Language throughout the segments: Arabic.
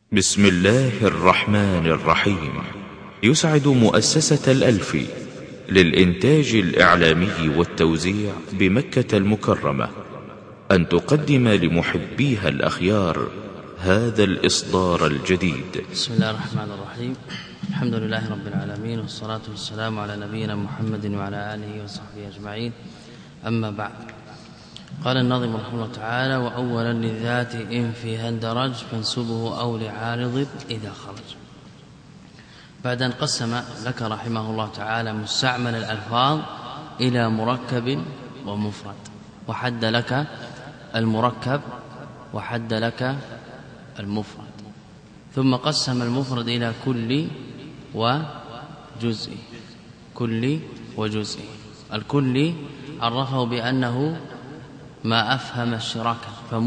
بسم الله الرحمن الرحيم. يسعد مؤسسة الألفي للإنتاج الإعلامي والتوزيع بمكة المكرمة أن تقدم لمحبيها الأخيار هذا الإصدار الجديد. بسم الله الرحمن الرحيم. الحمد لله رب العالمين، والصلاة والسلام على نبينا محمد وعلى آله وصحبه أجمعين. أما بعد، قال الناظم رحمه الله تعالى: وأولا للذات إن فيها اندرج فانسبه أو لعارض إذا خرج. بعد أن قسم لك رحمه الله تعالى مستعمل الألفاظ إلى مركب ومفرد، وحد لك المركب وحد لك المفرد، ثم قسم المفرد إلى كلي وجزئي. كلي وجزئي. الكلي عرفه بأنه ما أفهم الشراكة،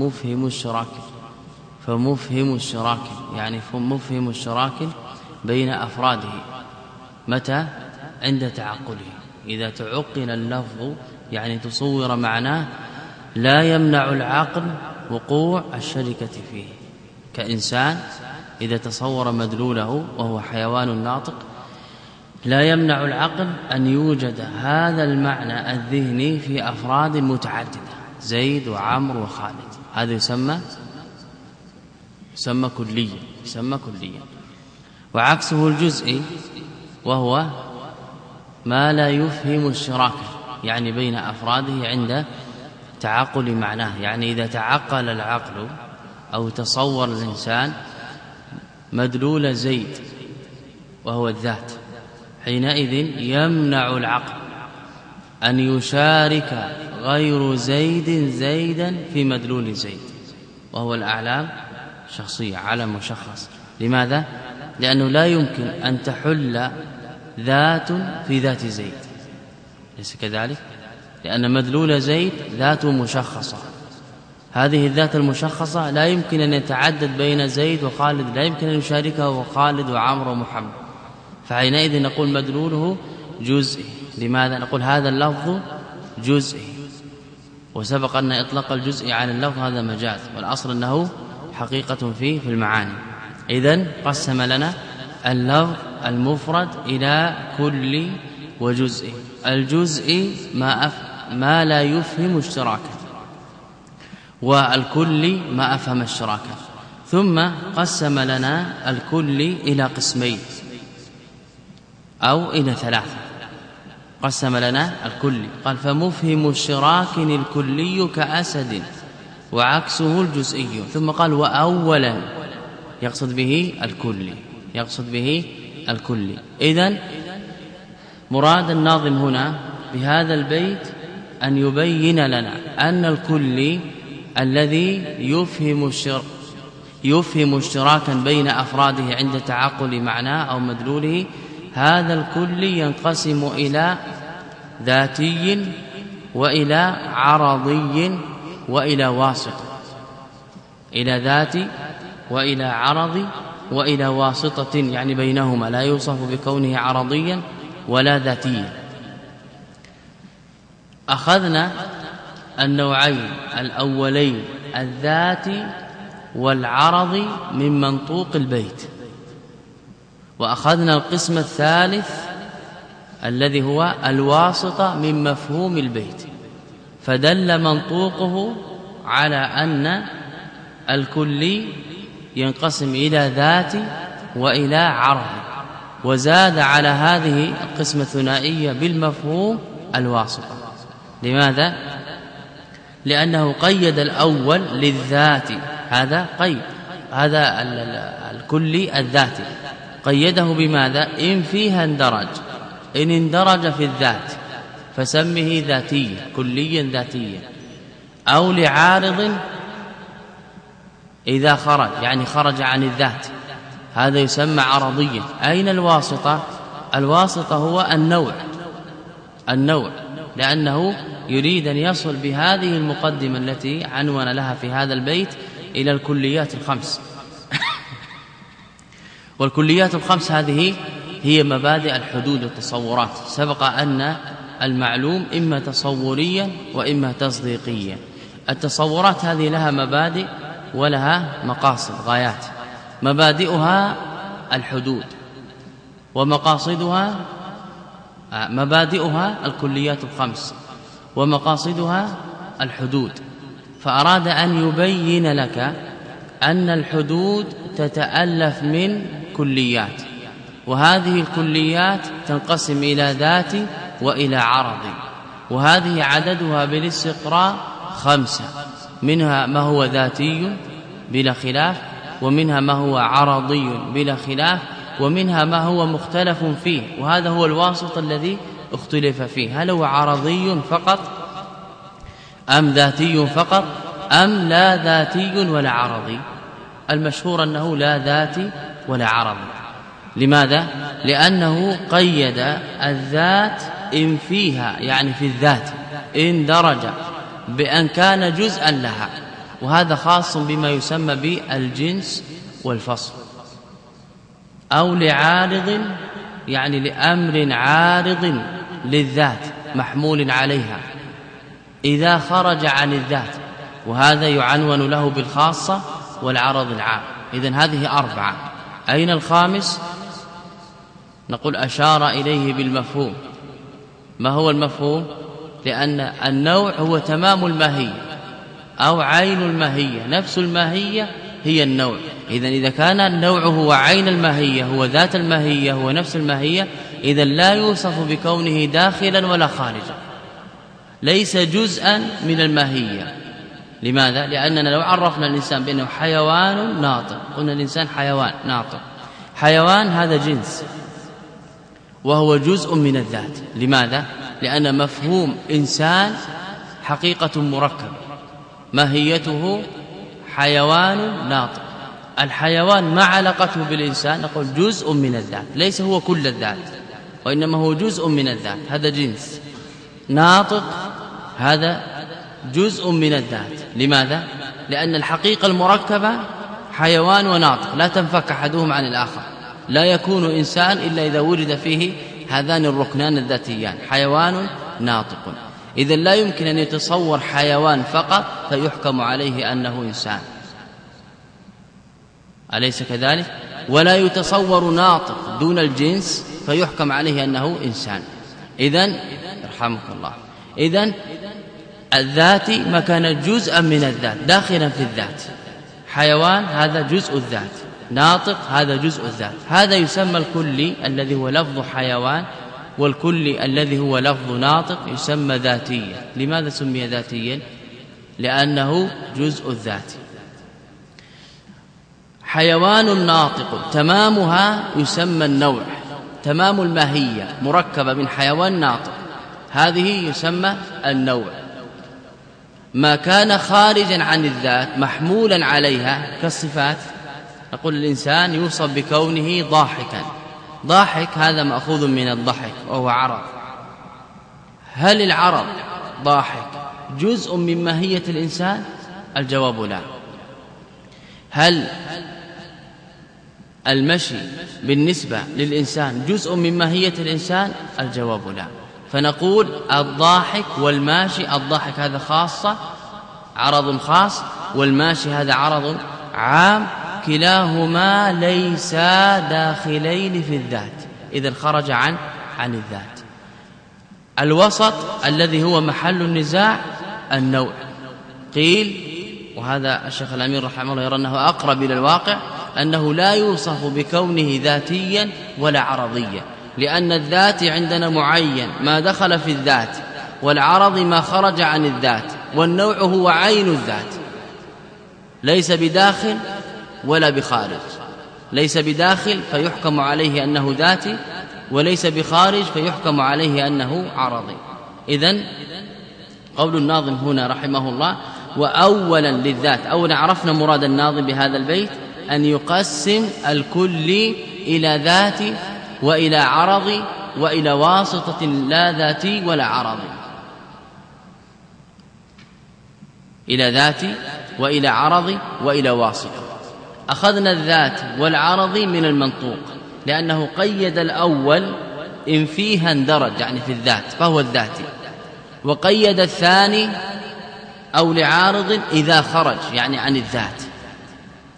فمفهم الشراكة يعني مفهم الشراكة بين أفراده. متى؟ عند تعقله. إذا تعقل اللفظ يعني تصور معناه لا يمنع العقل وقوع الشركة فيه. كإنسان إذا تصور مدلوله وهو حيوان ناطق، لا يمنع العقل أن يوجد هذا المعنى الذهني في أفراد متعددة، زيد وعمر وخالد. هذا يسمى كليا. وعكسه الجزئي، وهو ما لا يفهم الشراكة يعني بين أفراده عند تعقل معناه. يعني إذا تعقل العقل أو تصور الإنسان مدلول زيد وهو الذات، حينئذ يمنع العقل أن يشارك غير زيدا في مدلول زيد، وهو الأعلام شخصية، علم مشخص. لماذا؟ لأنه لا يمكن أن تحل ذات في ذات زيد، ليس كذلك؟ لأن مدلول زيد ذات مشخصة، هذه الذات المشخصة لا يمكن أن يتعدد بين زيد وخالد، لا يمكن أن يشاركه خالد وعمر ومحمد، فحينئذ نقول مدلوله جزئي. لماذا نقول هذا اللفظ جزئي؟ وسبق أن إطلاق الجزئي على اللفظ هذا مجاز، والأصل أنه حقيقة في المعاني. إذن قسم لنا اللفظ المفرد إلى كلي وجزئي. الجزئي ما لا يفهم اشتراكا، والكلي ما أفهم الشراكة. ثم قسم لنا الكلي إلى قسمين أو إلى ثلاثة. قسم لنا الكلي، قال: فمفهم الشراك الكلي كأسد وعكسه الجزئي. ثم قال: وأولا، يقصد به الكلي. إذن مراد الناظم هنا بهذا البيت أن يبين لنا أن الكلي الذي يفهم اشتراكا بين أفراده عند تعقل معناه أو مدلوله، هذا الكلي ينقسم إلى ذاتي وإلى عرضي وإلى واسطة. إلى ذاتي وإلى عرضي وإلى واسطة، يعني بينهما لا يوصف بكونه عرضيا ولا ذاتيا. أخذنا النوعين الأولين الذاتي والعرضي من منطوق البيت، وأخذنا القسم الثالث الذي هو الواسطة من مفهوم البيت، فدل منطوقه على أن الكلي ينقسم إلى ذاتي وإلى عرضي، وزاد على هذه القسمة الثنائية بالمفهوم الواسطة. لماذا؟ لأنه قيد الأول للذات، هذا قيد، هذا الكلي الذاتي قيده بماذا؟ إن فيها اندرج، إن اندرج في الذات فسمه ذاتيا، كليا ذاتيا. أو لعارض إذا خرج، يعني خرج عن الذات، هذا يسمى عرضيا. أين الواسطة؟ الواسطة هو النوع، لأنه يريد أن يصل بهذه المقدمة التي عنون لها في هذا البيت إلى الكليات الخمس. والكليات الخمس هذه هي مبادئ الحدود والتصورات. سبق أن المعلوم إما تصوريا وإما تصديقيا. التصورات هذه لها مبادئ ولها مقاصد، غايات. مبادئها الحدود، ومقاصدها مبادئها الكليات الخمس، ومقاصدها الحدود. فأراد أن يبين لك أن الحدود تتألف من كليات، وهذه الكليات تنقسم إلى ذات وإلى عرض، وهذه عددها بالاستقراء 5، منها ما هو ذاتي بلا خلاف، ومنها ما هو عرضي بلا خلاف، ومنها ما هو مختلف فيه، وهذا هو الواسط الذي اختلف فيه، هل هو عرضي فقط أم ذاتي فقط أم لا ذاتي ولا عرضي؟ المشهور أنه لا ذاتي ولا عرضي. لماذا؟ لأنه قيد الذات إن فيها، يعني في الذات إن درج، بأن كان جزءا لها، وهذا خاص بما يسمى بالجنس والفصل، أو لعارض، يعني لأمر عارض للذات محمول عليها إذا خرج عن الذات، وهذا يعنون له بالخاصة والعرض العام. إذن هذه 4. أين الخامس؟ نقول أشار إليه بالمفهوم. ما هو المفهوم؟ لأن النوع هو تمام الماهية أو عين الماهية، نفس الماهية هي النوع. إذن إذا كان النوع هو عين الماهية، هو ذات الماهية، هو نفس الماهية، إذن لا يوصف بكونه داخلا ولا خارجا، ليس جزءا من الماهية. لماذا؟ لأننا لو عرفنا الإنسان بأنه حيوان ناطق، قلنا الإنسان حيوان ناطق، حيوان هذا جنس وهو جزء من الذات. لماذا؟ لأن مفهوم إنسان حقيقة مركبة، ماهيته حيوان ناطق. الحيوان مع علاقته بالإنسان نقول جزء من الذات، ليس هو كل الذات، وإنما هو جزء من الذات، هذا جنس. ناطق هذا جزء من الذات. لماذا؟ لأن الحقيقة المركبة حيوان وناطق، لا تنفك أحدهم عن الآخر، لا يكون إنسان إلا إذا ورد فيه هذان الركنان الذاتيان، حيوان ناطق. إذن لا يمكن أن يتصور حيوان فقط فيحكم عليه أنه إنسان، أليس كذلك؟ ولا يتصور ناطق دون الجنس فيحكم عليه أنه إنسان. إذن رحمك الله، إذن الذات ما كان جزءا من الذات داخلا في الذات، حيوان هذا جزء الذات، ناطق هذا جزء الذات، هذا يسمى الكلي الذي هو لفظ حيوان، والكلي الذي هو لفظ ناطق يسمى ذاتيا. لماذا سمي ذاتيا؟ لأنه جزء الذات. حيوان ناطق تمامها يسمى النوع، تمام الماهية مركبة من حيوان ناطق، هذه يسمى النوع. ما كان خارجا عن الذات محمولا عليها كالصفات، نقول الإنسان يوصف بكونه ضاحكا، ضاحك هذا مأخوذ من الضحك وهو عرض. هل العرض ضاحك جزء من ماهية الإنسان؟ الجواب لا. هل المشي بالنسبة للإنسان جزء من ماهية الإنسان؟ الجواب لا. فنقول الضاحك والماشي، الضاحك هذا خاصة عرض خاص، والماشي هذا عرض عام، كلاهما ليس داخلين في الذات، إذا خرج عن الذات. الوسط الذي هو محل النزاع النوع. قيل، وهذا الشيخ الأمير رحمه الله يرى أنه أقرب إلى الواقع، أنه لا يوصف بكونه ذاتيا ولا عرضيا، لأن الذات عندنا معين ما دخل في الذات، والعرض ما خرج عن الذات، والنوع هو عين الذات، ليس بداخل ولا بخارج، ليس بداخل فيحكم عليه أنه ذاتي، وليس بخارج فيحكم عليه أنه عرضي. إذن قول الناظم هنا رحمه الله: وأولا للذات. أولا عرفنا مراد الناظم بهذا البيت أن يقسم الكل إلى ذات وإلى عرض وإلى واسطة لا ذاتي ولا عرضي، إلى ذاتي وإلى عرضي وإلى واسطة. أخذنا الذات والعرض من المنطوق، لأنه قيد الأول إن فيها اندرج، يعني في الذات فهو الذاتي، وقيد الثاني أو لعارض إذا خرج، يعني عن الذات،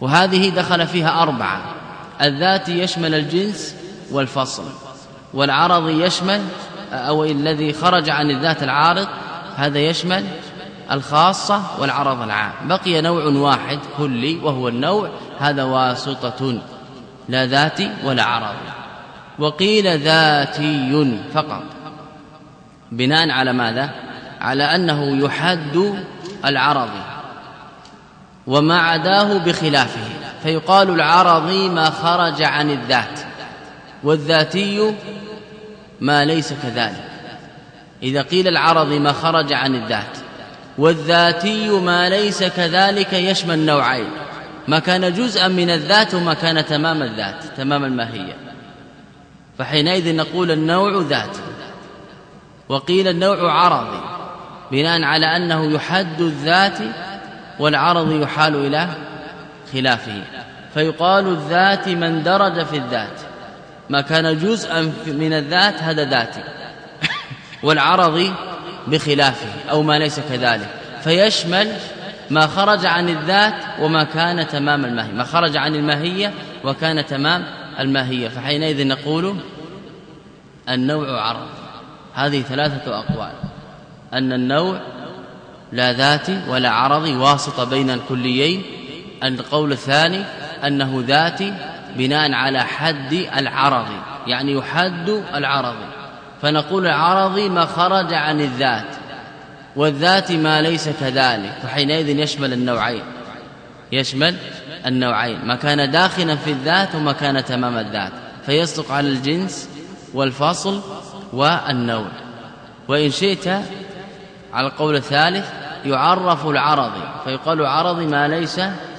وهذه دخل فيها 4. الذات يشمل الجنس والفصل، والعرض يشمل أو الذي خرج عن الذات العارض هذا يشمل الخاصة والعرض العام. بقي نوع واحد كلي وهو النوع هذا واسطة لا ذاتي ولا عرض. وقيل ذاتي فقط بناء على ماذا؟ على أنه يحد العرض وما عداه بخلافه، فيقال العرضي ما خرج عن الذات، والذاتي ما ليس كذلك. إذا قيل العرضي ما خرج عن الذات والذاتي ما ليس كذلك يشمل نوعين، ما كان جزءا من الذات وما كان تمام الذات تمام الماهية، فحينئذ نقول النوع ذاتي. وقيل النوع عرضي بناء على أنه يحد الذات والعرض يحال إلى خلافه، فيقال الذات من درج في الذات، ما كان جزءا من الذات هذا ذاتي، والعرض بخلافه أو ما ليس كذلك، فيشمل ما خرج عن الذات وما كان تمام الماهية، ما خرج عن الماهية وكان تمام الماهية، فحينئذ نقول النوع عرض. هذه 3 أقوال، أن النوع لا ذاتي ولا عرضي واسطة بين الكليين. القول الثاني أنه ذاتي بناء على حد العرض، يعني يحد العرض، فنقول العرضي ما خرج عن الذات والذات ما ليس كذلك، فحينئذ يشمل النوعين، يشمل النوعين، ما كان داخلا في الذات وما كان تمام الذات، فيصدق على الجنس والفصل والنوع. وإن شئت على القول الثالث يعرف العرضي، فيقال عرضي ما ليس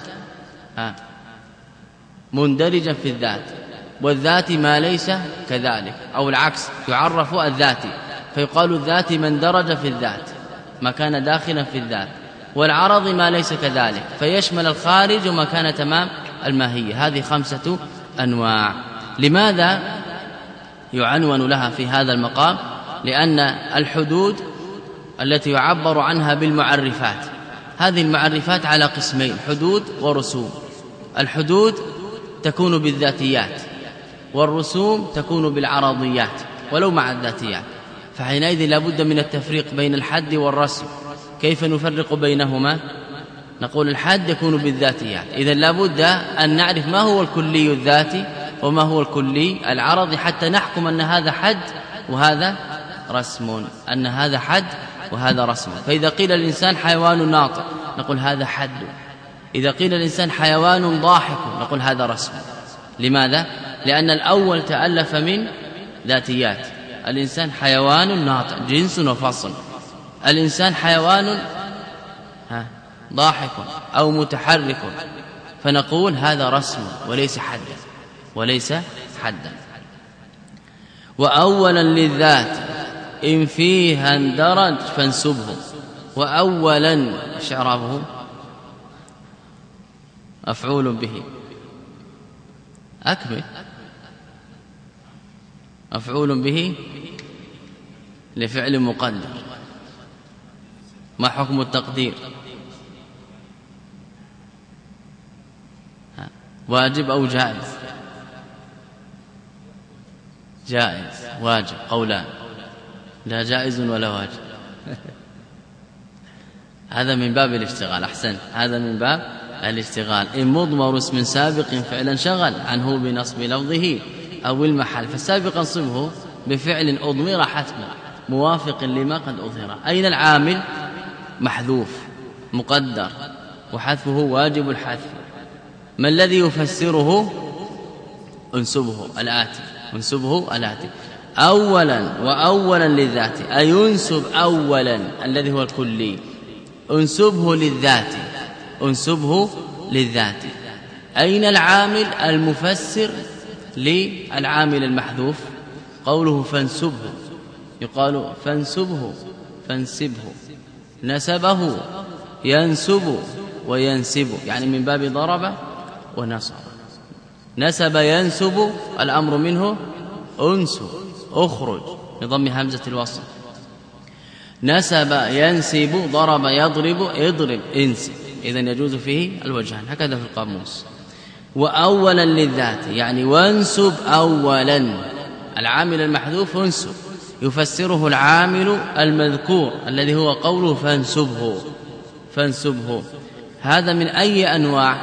مندرجا في الذات، والذات ما ليس كذلك، أو العكس يعرف الذاتي، فيقال الذاتي من درج في الذات ما كان داخلا في الذات، والعرض ما ليس كذلك، فيشمل الخارج وما كان تمام الماهية. هذه 5 أنواع. لماذا يعنون لها في هذا المقام؟ لأن الحدود التي يعبر عنها بالمعرفات، هذه المعرفات على قسمين: حدود ورسوم. الحدود تكون بالذاتيات، والرسوم تكون بالعرضيات ولو مع الذاتيات، فحينئذ لا بد من التفريق بين الحد والرسم. كيف نفرق بينهما؟ نقول الحد يكون بالذاتيات، إذن لا بد أن نعرف ما هو الكلي الذاتي وما هو الكلي العرضي حتى نحكم أن هذا حد وهذا رسم، أن هذا حد وهذا رسم. فإذا قيل الإنسان حيوان ناطق نقول هذا حد، إذا قيل الإنسان حيوان ضاحك نقول هذا رسم. لماذا؟ لأن الأول تألف من ذاتيات، الإنسان حيوان ناطق جنس وفصل، الإنسان حيوان ضاحك أو متحرك، فنقول هذا رسم وليس حدا، وليس حدا. وأولا للذات إن فيها اندرج فانسبه. وأولا إعرابه مفعول به، أكمل. مفعول به لفعل مقدر، ما حكم التقدير؟ واجب أو جائز؟ جائز. واجب قولان، لا جائز ولا واجب. هذا من باب الاشتغال. أحسن، هذا من باب الاشتغال. إن مضمر اسم سابق فعلا شغل عنه بنصب لفظه أو المحل، فالسابق انصبه بفعل أضمر حتما موافق لما قد أظهر. أين العامل؟ محذوف مقدر وحذفه واجب الحذف. ما الذي يفسره؟ انسبه الآتي، انسبه الآتي. أولا وأولا للذات، أي ينسب أولا الذي هو الكلي، انسبه للذات، انسبه للذات. أين العامل؟ المفسر للعامل المحذوف. قوله فانسبه، يقال فانسبه فانسبه، نسبه ينسب وينسب، يعني من باب ضرب ونصب. نسب ينسب الأمر منه انسب اخرج بضم همزة الوصل. نسب ينسب ضرب يضرب اضرب انسب. إذن يجوز فيه الوجهان، هكذا في القاموس. وأولا للذات يعني وانسب أولا العامل المحذوف انسب يفسره العامل المذكور الذي هو قوله فانسبه. هذا من أي أنواع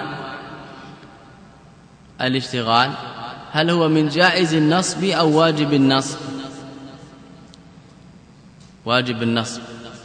الاشتغال؟ هل هو من جائز النصب أو واجب النصب؟ واجب النصب.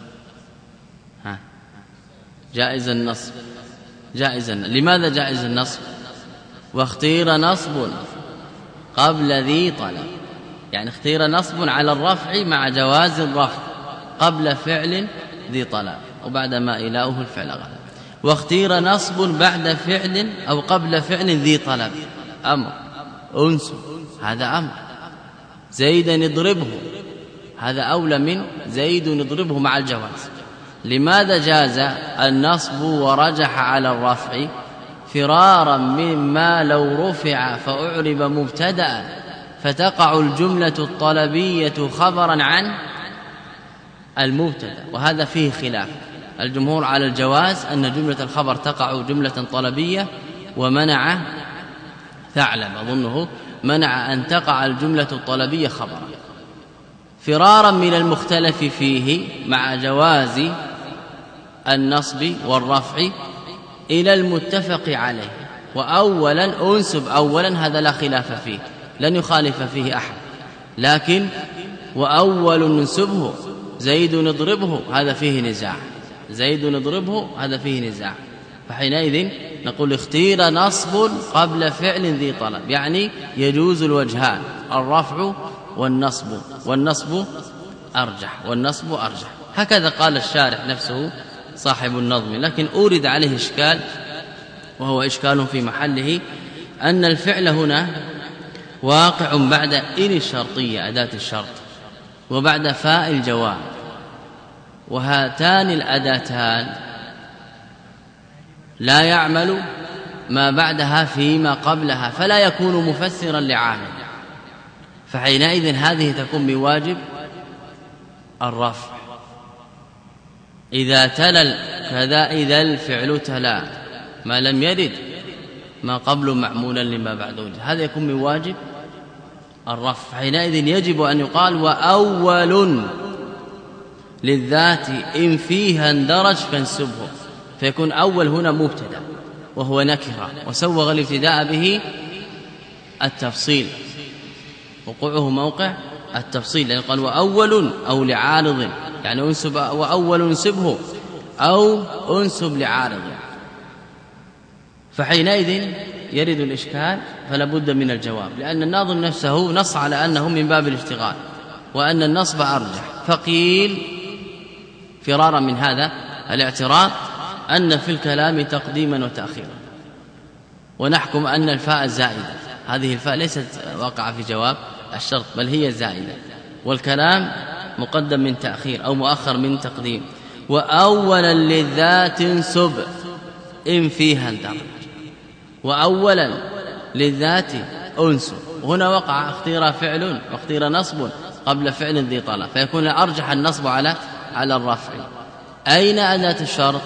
جائز النصب. لماذا جائز النصب؟ واختير نصب قبل ذي طلب، يعني اختير نصب على الرفع مع جواز الرفع قبل فعل ذي طلب وبعد ما إلاؤه الفعل غلب. واختير نصب بعد فعل أو قبل فعل ذي طلب، أمر أنسب، هذا أمر. زيدا اضربه، هذا أولى من زيد نضربه مع الجواز. لماذا جاز النصب ورجح على الرفع؟ فرارا مما لو رفع فأعرب مبتدأ فتقع الجملة الطلبية خبرا عن المبتدأ، وهذا فيه خلاف. الجمهور على الجواز أن جملة الخبر تقع جملة طلبية، ومنع ثعلب أظنه منع أن تقع الجملة الطلبية خبرا، فرارا من المختلف فيه مع جواز النصب والرفع إلى المتفق عليه. وأولا أنسب أولا، هذا لا خلاف فيه، لن يخالف فيه أحد. لكن وأول ننسبه زيد نضربه، هذا فيه نزاع. زيد نضربه هذا فيه نزاع، فحينئذ نقول اختير نصب قبل فعل ذي طلب، يعني يجوز الوجهان، الرفع والنصب أرجح. هكذا قال الشارح نفسه صاحب النظم. لكن أورد عليه إشكال، وهو إشكال في محله، أن الفعل هنا واقع بعد إن الشرطية أداة الشرط وبعد فاء الجواب، وهاتان الأداتان لا يعمل ما بعدها فيما قبلها، فلا يكون مفسرا لعامل. فحينئذ هذه تكون بواجب الرفع. إذا تلا كذا، إذا الفعل تلا ما لم يرد ما قبل معمولا لما بعده، هذا يكون بواجب الرفع. حينئذ يجب أن يقال وأول للذات إن فيها اندرج فانسبه، فيكون أول هنا مبتدا وهو نكرة، وسوغ الابتداء به التفصيل، وقوعه موقع التفصيل، لأن قال وأول أو لعارض، يعني أنسب وأول انسبه أو أنسب لعارض. فحينئذ يرد الإشكال، فلا بد من الجواب، لأن الناظم نفسه نص على أنه من باب الاشتغال وأن النصب أرجح. فقيل فرارا من هذا الاعتراض أن في الكلام تقديما وتأخيرا، ونحكم أن الفاء زائدة، هذه الفاء ليست واقعة في جواب الشرط بل هي زائدة، والكلام مقدم من تأخير أو مؤخر من تقديم. وأولا للذات انسب إن فيها اندرج، وأولا للذات انسب، هنا وقع اختير فعل واختير نصب قبل فعل ذي طلب، فيكون أرجح النصب على الرفع. أين أداة الشرط؟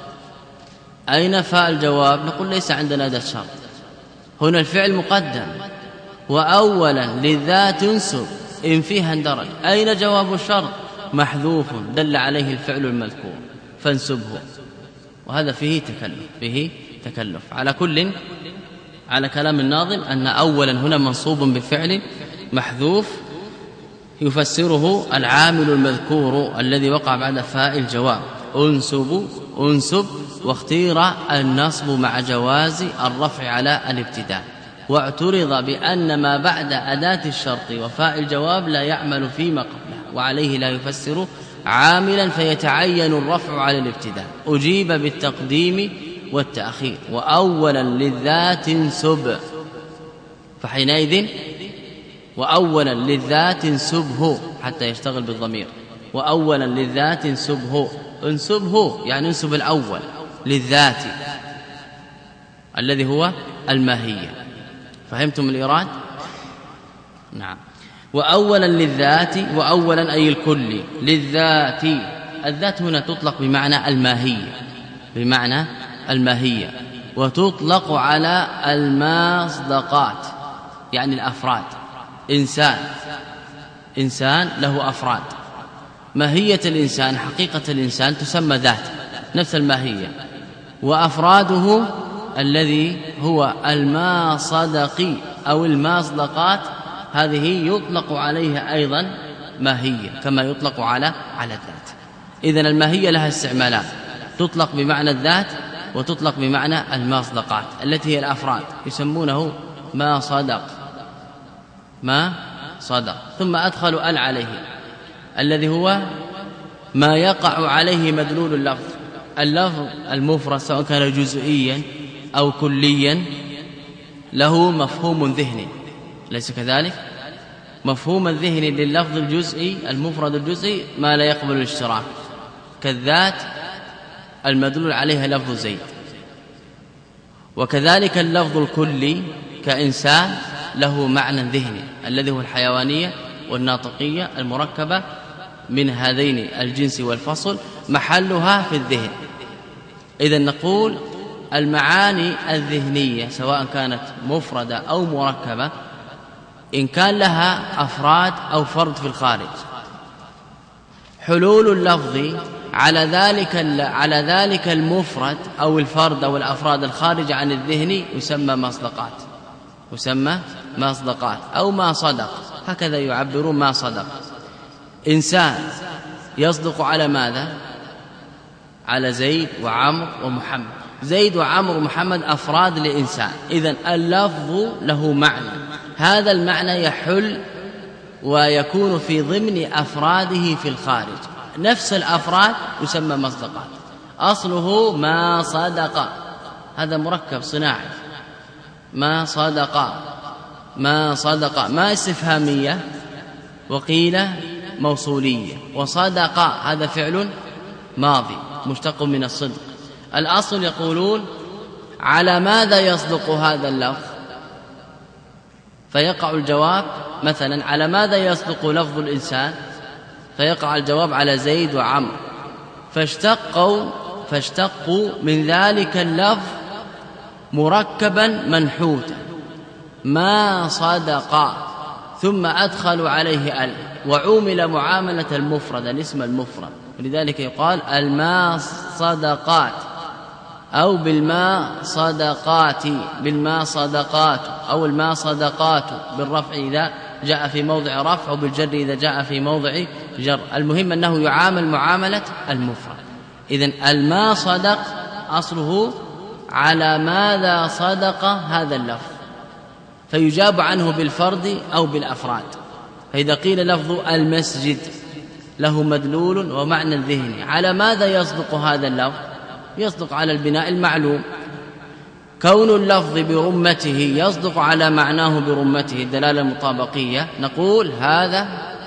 أين فاء الجواب؟ نقول ليس عندنا أداة شرط، هنا الفعل مقدم. وأولا للذات انسب إن فيها اندرج، أين جواب الشرط؟ محذوف دل عليه الفعل المذكور فانسبه، وهذا فيه تكلف. على كل، على كلام الناظم أن أولا هنا منصوب بفعل محذوف يفسره العامل المذكور الذي وقع بعد فاء الجواب، انسب، واختير النصب مع جواز الرفع على الابتداء. واعترض بأن ما بعد أداة الشرط وفاء الجواب لا يعمل فيما قبله، وعليه لا يفسر عاملا فيتعين الرفع على الابتداء. أجيب بالتقديم والتأخير، وأولا للذات انسب، فحينئذ وأولا للذات انسبه حتى يشتغل بالضمير، وأولا للذات انسبه يعني انسب الأول للذات الذي هو الماهية. فهمتم الإيراد؟ نعم. وأولا للذات، وأولا أي الكل للذات. الذات هنا تطلق بمعنى الماهية، وتطلق على المصدقات يعني الأفراد. إنسان له أفراد، ماهية الإنسان حقيقة الإنسان تسمى ذات نفس الماهية، وأفراده الذي هو المصدق أو المصدقات هذه يطلق عليها أيضا ماهية كما يطلق على الذات. إذن الماهية لها استعمالات، تطلق بمعنى الذات وتطلق بمعنى المصدقات التي هي الأفراد، يسمونه ما صدق. ثم أدخل عليه الذي هو ما يقع عليه مدلول اللفظ. اللفظ المفرد سواء كان جزئيا أو كليا له مفهوم ذهني، ليس كذلك؟ مفهوم الذهني لللفظ الجزئي المفرد الجزئي ما لا يقبل الاشتراك، كالذات المدلول عليها لفظ زيد. وكذلك اللفظ الكلي كإنسان له معنى ذهني الذي هو الحيوانية والناطقية المركبة من هذين الجنس والفصل، محلها في الذهن. إذن نقول المعاني الذهنية سواء كانت مفردة أو مركبة إن كان لها أفراد أو فرد في الخارج، حلول اللفظ على ذلك المفرد أو الفرد أو الأفراد الخارج عن الذهن يسمى مصدقات أو ما صدق، هكذا يعبرون ما صدق. إنسان يصدق على ماذا؟ على زيد وعمر ومحمد. زيد وعمر ومحمد أفراد لإنسان، إذن اللفظ له معنى، هذا المعنى يحل ويكون في ضمن أفراده في الخارج، نفس الأفراد يسمى مصدقات. أصله ما صدق، هذا مركب صناعي، ما صدق ما استفهامية وقيل موصولية، وصدق هذا فعل ماضي مشتق من الصدق. الأصل يقولون على ماذا يصدق هذا اللفظ، فيقع الجواب مثلا على ماذا يصدق لفظ الإنسان، فيقع الجواب على زيد وعمر، فاشتقوا من ذلك اللفظ مركبا منحوتا ما صدق، ثم أدخلوا عليه وعومل معاملة المفرد الاسم المفرد، ولذلك يقال الماء صدقات أو بالماء صدقات أو الماء صدقات بالرفع إذا جاء في موضع رفع، وبالجر إذا جاء في موضع جر. المهم أنه يعامل معاملة المفرد. إذن الماء صدق أصله على ماذا صدق هذا اللفظ، فيجاب عنه بالفرد أو بالأفراد. فإذا قيل لفظ المسجد له مدلول ومعنى الذهني، على ماذا يصدق هذا اللفظ؟ يصدق على البناء المعلوم. كون اللفظ برمته يصدق على معناه برمته الدلالة المطابقية، نقول هذا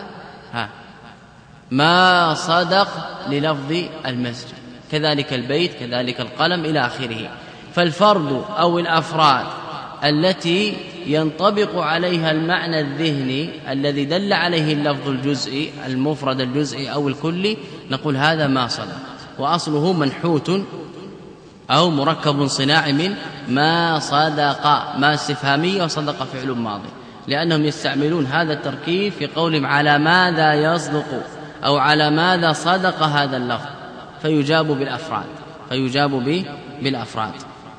ما صدق للفظ المسجد، كذلك البيت، كذلك القلم إلى آخره. فالفرد أو الأفراد التي ينطبق عليها المعنى الذهني الذي دل عليه اللفظ الجزئي المفرد الجزئي أو الكلي، نقول هذا ما صدق، وأصله منحوت أو مركب صناعي من ما صدق، ما استفهامية وصدق فعل ماضي، لأنهم يستعملون هذا التركيب في قولهم على ماذا يصدق أو على ماذا صدق هذا اللفظ، فيجاب بالأفراد.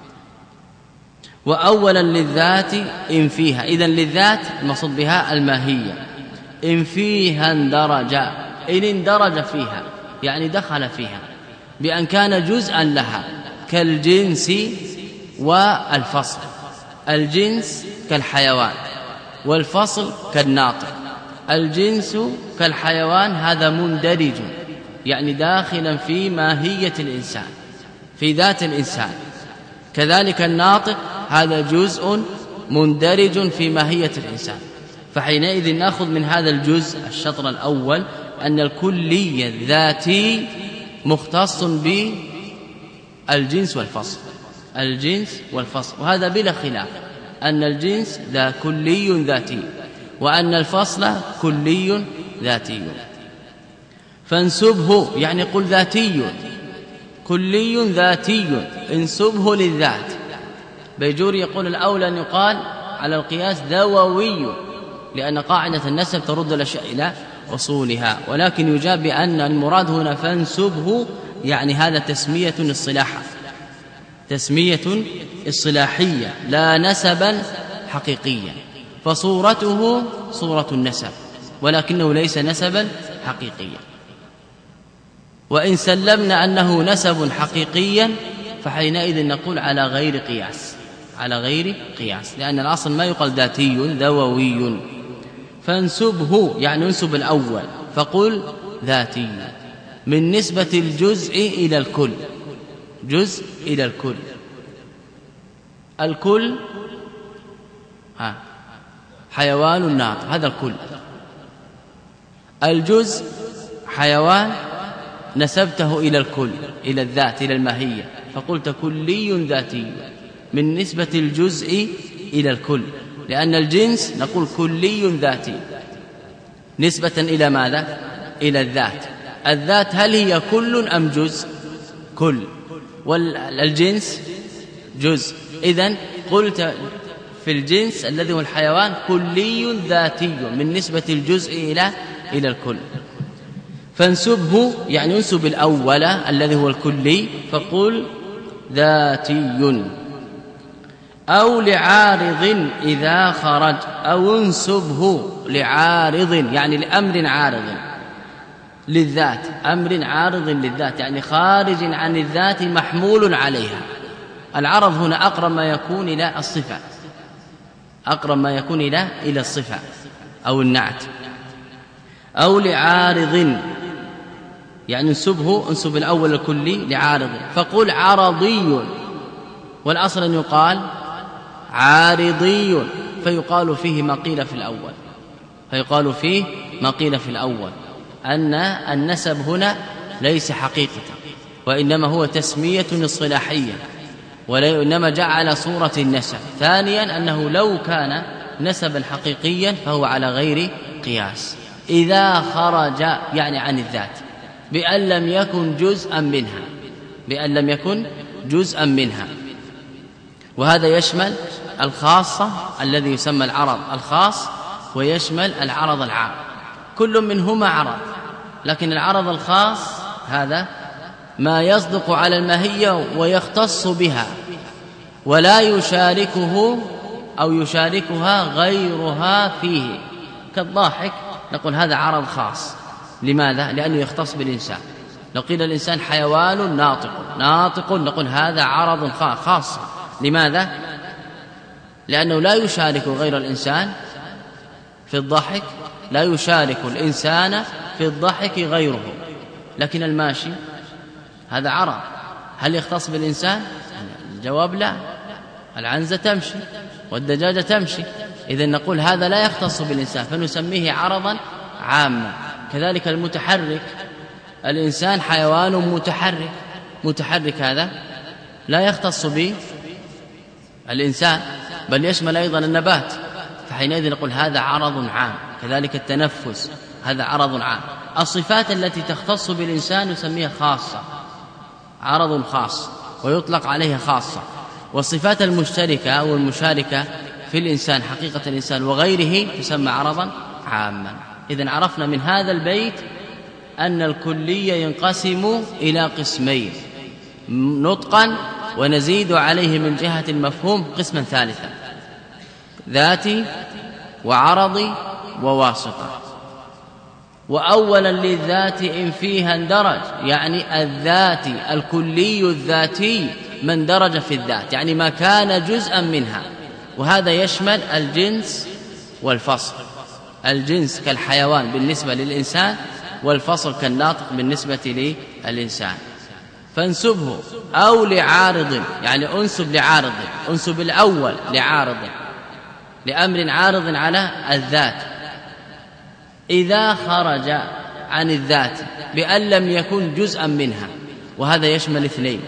وأولا للذات إن فيها، إذن للذات المقصود بها الماهية، إن فيها اندرج، إن اندرج فيها يعني دخل فيها بأن كان جزءا لها، كالجنس والفصل. الجنس كالحيوان والفصل كالناطق. الجنس كالحيوان هذا مندرج يعني داخلا في ماهية الإنسان في ذات الإنسان، كذلك الناطق هذا جزء مندرج في ماهية الإنسان. فحينئذ نأخذ من هذا الجزء الشطر الأول أن الكلي الذاتي مختص بالجنس والفصل، وهذا بلا خلاف أن الجنس ذا كلي ذاتي وأن الفصل كلي ذاتي. فانسبه يعني قل ذاتي، كلي ذاتي، انسبه للذات بيجوري يقول الأولى أن يقال على القياس ذووي، لأن قاعدة النسب ترد الأشياء إلى أصولها، ولكن يجاب بأن المراد هنا فانسبه، يعني هذا تسمية اصطلاحا، تسمية اصطلاحية لا نسبا حقيقيا، فصورته صورة النسب ولكنه ليس نسبا حقيقيا. وإن سلمنا أنه نسب حقيقيا فحينئذ نقول على غير قياس، على غير قياس، لأن الأصل ما يقال ذاتي ذووي. فانسبه يعني انسب الأول، فقل ذاتي من نسبة الجزء إلى الكل، جزء إلى الكل. الكل حيوان ناطق، هذا الكل. الجزء حيوان نسبته إلى الكل، إلى الذات، إلى الماهية، فقلت كلي ذاتي من نسبة الجزء إلى الكل، لأن الجنس نقول كلي ذاتي نسبة إلى ماذا؟ إلى الذات. الذات هل هي كل أم جزء؟ كل، والجنس جزء. إذن قلت في الجنس الذي هو الحيوان كلي ذاتي من نسبة الجزء إلى الكل. فانسبه يعني انسب الأول الذي هو الكلي، فقل ذاتي. أو لعارض إذا خرج، أو انسبه لعارض يعني لأمر عارض للذات، أمر عارض للذات يعني خارج عن الذات محمول عليها. العرض هنا أقرب ما يكون إلى الصفة، أقرب ما يكون إلى الصفة أو النعت. أو لعارض يعني انسب الأول الكلي لعارض، فقل عرضي، والأصل أن يقال عارضي، فيقال فيه ما قيل في الأول، فيقال فيه ما قيل في الأول أن النسب هنا ليس حقيقة، وإنما هو تسمية اصطلاحية، وإنما جعل صورة النسب. ثانيا أنه لو كان نسبا حقيقيا فهو على غير قياس إذا خرج يعني عن الذات بأن لم يكن جزءا منها، بأن لم يكن جزءا منها. وهذا يشمل الخاصة الذي يسمى العرض الخاص، ويشمل العرض العام، كل منهما عرض، لكن العرض الخاص هذا ما يصدق على الماهية ويختص بها ولا يشاركه أو يشاركها غيرها فيه، كالضاحك نقول هذا عرض خاص. لماذا؟ لأنه يختص بالإنسان. لو قيل الإنسان حيوان ناطق نقول هذا عرض خاص. لماذا؟ لأنه لا يشارك غير الإنسان في الضحك، لا يشارك الإنسان في الضحك غيره. لكن الماشي هذا عرض، هل يختص بالإنسان؟ الجواب لا، العنزة تمشي والدجاجة تمشي، إذن نقول هذا لا يختص بالإنسان فنسميه عرضا عاما. كذلك المتحرك، الإنسان حيوان متحرك هذا لا يختص بالإنسان بل يشمل أيضا النبات، فحينئذ نقول هذا عرض عام. كذلك التنفس هذا عرض عام. الصفات التي تختص بالإنسان نسميها خاصة، عرض خاص ويطلق عليها خاصة. والصفات المشتركة أو المشاركة في الإنسان حقيقة الإنسان وغيره تسمى عرضا عاما. إذن عرفنا من هذا البيت أن الكلية ينقسم إلى قسمين نطقا، ونزيد عليه من جهة المفهوم قسما ثالثا، ذاتي وعرضي وواسطة. وأولا للذات إن فيها اندرج، يعني الذاتي الكلي الذاتي ما اندرج في الذات، يعني ما كان جزءا منها، وهذا يشمل الجنس والفصل. الجنس كالحيوان بالنسبة للإنسان، والفصل كالناطق بالنسبة للإنسان. فانسبه أو لعارض، يعني انسب لعارض، انسب الأول لعارض، لأمر عارض على الذات إذا خرج عن الذات بأن لم يكن جزءا منها، وهذا يشمل اثنين: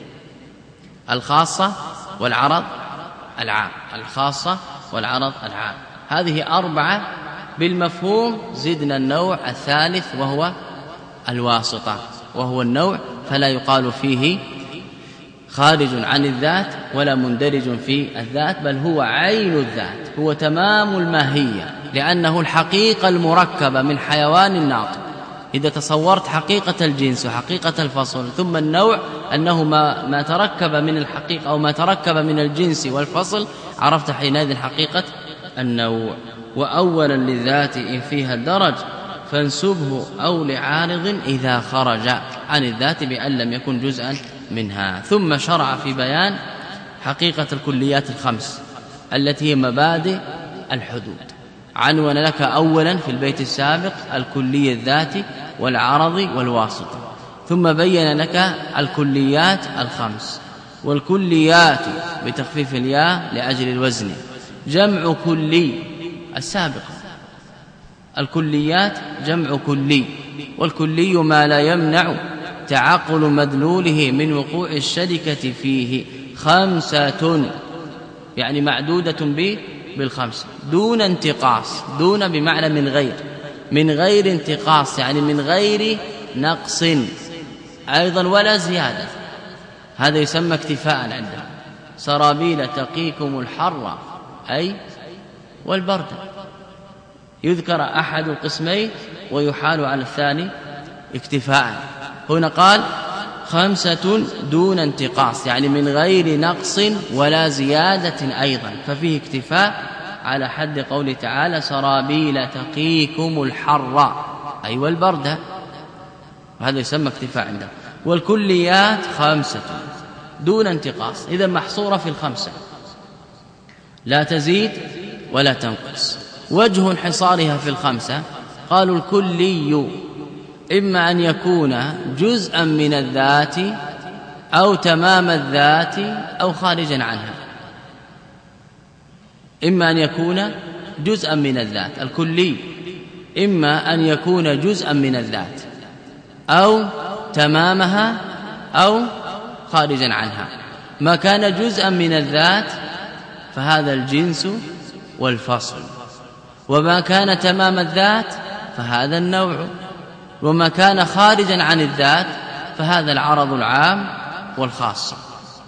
الخاصة والعرض العام، الخاصة والعرض العام. هذه أربعة بالمفهوم. زدنا النوع الثالث وهو الواسطة، وهو النوع فلا يقال فيه خارج عن الذات ولا مندرج في الذات، بل هو عين الذات، هو تمام الماهية، لأنه الحقيقة المركبة من حيوان ناطق. إذا تصورت حقيقة الجنس وحقيقة الفصل ثم النوع أنه ما تركب من الحقيقة أو ما تركب من الجنس والفصل، عرفت حينئذ حقيقة النوع. وأولا للذات إن فيها الدرج فانسبه أو لعارض إذا خرج عن الذات بأن لم يكن جزءا منها. ثم شرع في بيان حقيقة الكليات الخمس التي هي مبادئ الحدود. عنون لك أولا في البيت السابق الكلي الذاتي والعرضي والواسطي، ثم بين لك الكليات الخمس. والكليات بتخفيف الياء لأجل الوزن جمع كلي السابق، الكليات جمع كلي، والكلي ما لا يمنع تعقل مدلوله من وقوع الشركة فيه 5، يعني معدودة بالخمسة دون انتقاص. دون بمعنى من غير انتقاص، يعني من غير نقص أيضا ولا زيادة. هذا يسمى اكتفاء عنده. سرابيل تقيكم الحر أي والبرد، يذكر أحد القسمين ويحال على الثاني اكتفاء. هنا قال 5 دون انتقاص، يعني من غير نقص ولا زيادة أيضا، ففيه اكتفاء على حد قوله تعالى سرابيل تقيكم الحر أي والبرد، وهذا يسمى اكتفاء عنده. والكليات 5 دون انتقاص، إذا محصورة في 5 لا تزيد ولا تنقص. وجه انحصارها في 5 قالوا الكلي إما أن يكون جزءا من الذات أو تمام الذات أو خارجا عنها. إما أن يكون جزءا من الذات، الكلي إما أن يكون جزءا من الذات أو تمامها أو خارجا عنها. ما كان جزءا من الذات فهذا الجنس والفصل، وما كان تمام الذات فهذا النوع، وما كان خارجا عن الذات فهذا العرض العام والخاصة.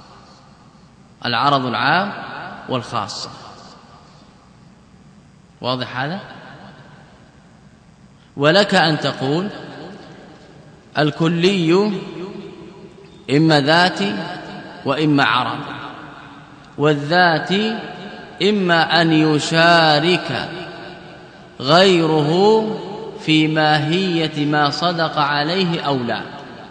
العرض العام والخاصة واضح هذا؟ ولك أن تقول الكلي إما ذاتي وإما عرض، والذاتي إما أن يشارك غيره في ماهية ما صدق عليه أو لا،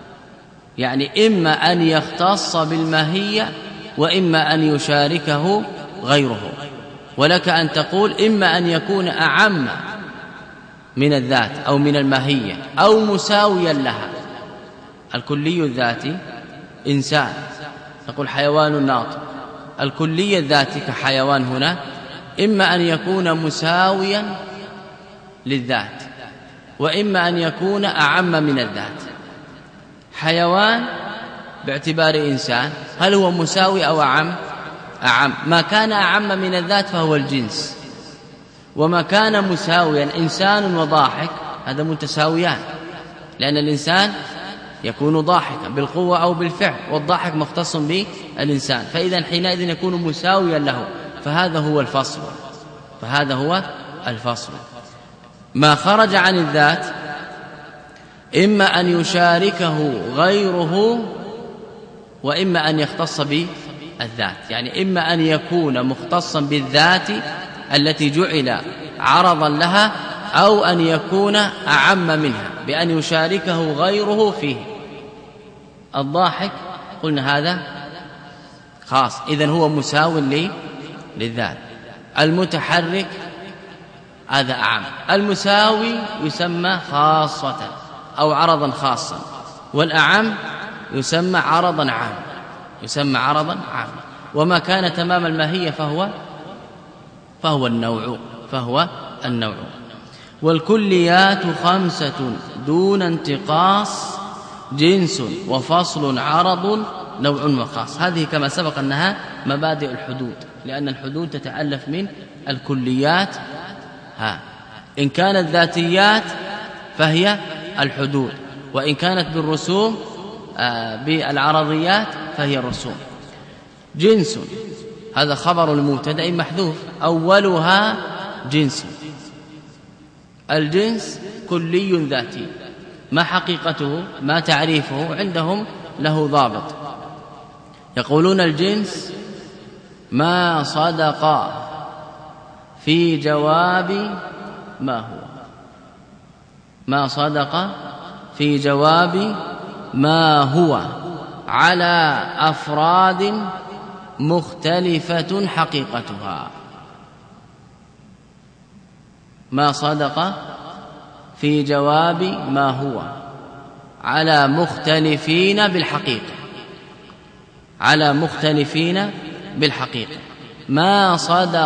يعني إما أن يختص بالماهية وإما أن يشاركه غيره. ولك أن تقول إما أن يكون أعم من الذات أو من الماهية أو مساويا لها. الكلي الذاتي إنسان، نقول حيوان ناطق. الكلي الذاتي كحيوان هنا إما أن يكون مساويا للذات وإما أن يكون أعم من الذات. حيوان باعتبار إنسان هل هو مساوي أو أعم؟ أعم. ما كان أعم من الذات فهو الجنس، وما كان مساويا إنسان وضاحك هذا متساويان، لأن الإنسان يكون ضاحكا بالقوة أو بالفعل، والضاحك مختص بالإنسان، فإذا حينئذ يكون مساويا له، فهذا هو الفصل. فهذا هو الفصل. ما خرج عن الذات إما أن يشاركه غيره وإما أن يختص بالذات، يعني إما أن يكون مختصا بالذات التي جعل عرضا لها أو أن يكون أعم منها بأن يشاركه غيره فيه. الضاحك قلنا هذا خاص، إذن هو مساو للذات. المتحرك هذا أعم. المساوي يسمى خاصة أو عرضا خاصا، والأعم يسمى عرضا عام، يسمى عرضا عام. وما كان تمام الماهية فهو النوع. والكليات 5 دون انتقاص، جنس وفصل عرض نوع وخاص. هذه كما سبق أنها مبادئ الحدود، لأن الحدود تتألف من الكليات. إن كانت ذاتيات فهي الحدود، وإن كانت بالرسوم بالعرضيات فهي الرسوم. جنس هذا خبر المبتدأ محذوف، أولها جنس. الجنس كلي ذاتي، ما حقيقته ما تعريفه عندهم له ضابط. يقولون الجنس ما صدق في جواب ما هو، ما صدق في جواب ما هو على أفراد مختلفة حقيقتها. ما صدق في جواب ما هو على مختلفين بالحقيقة، على مختلفين بالحقيقة. ما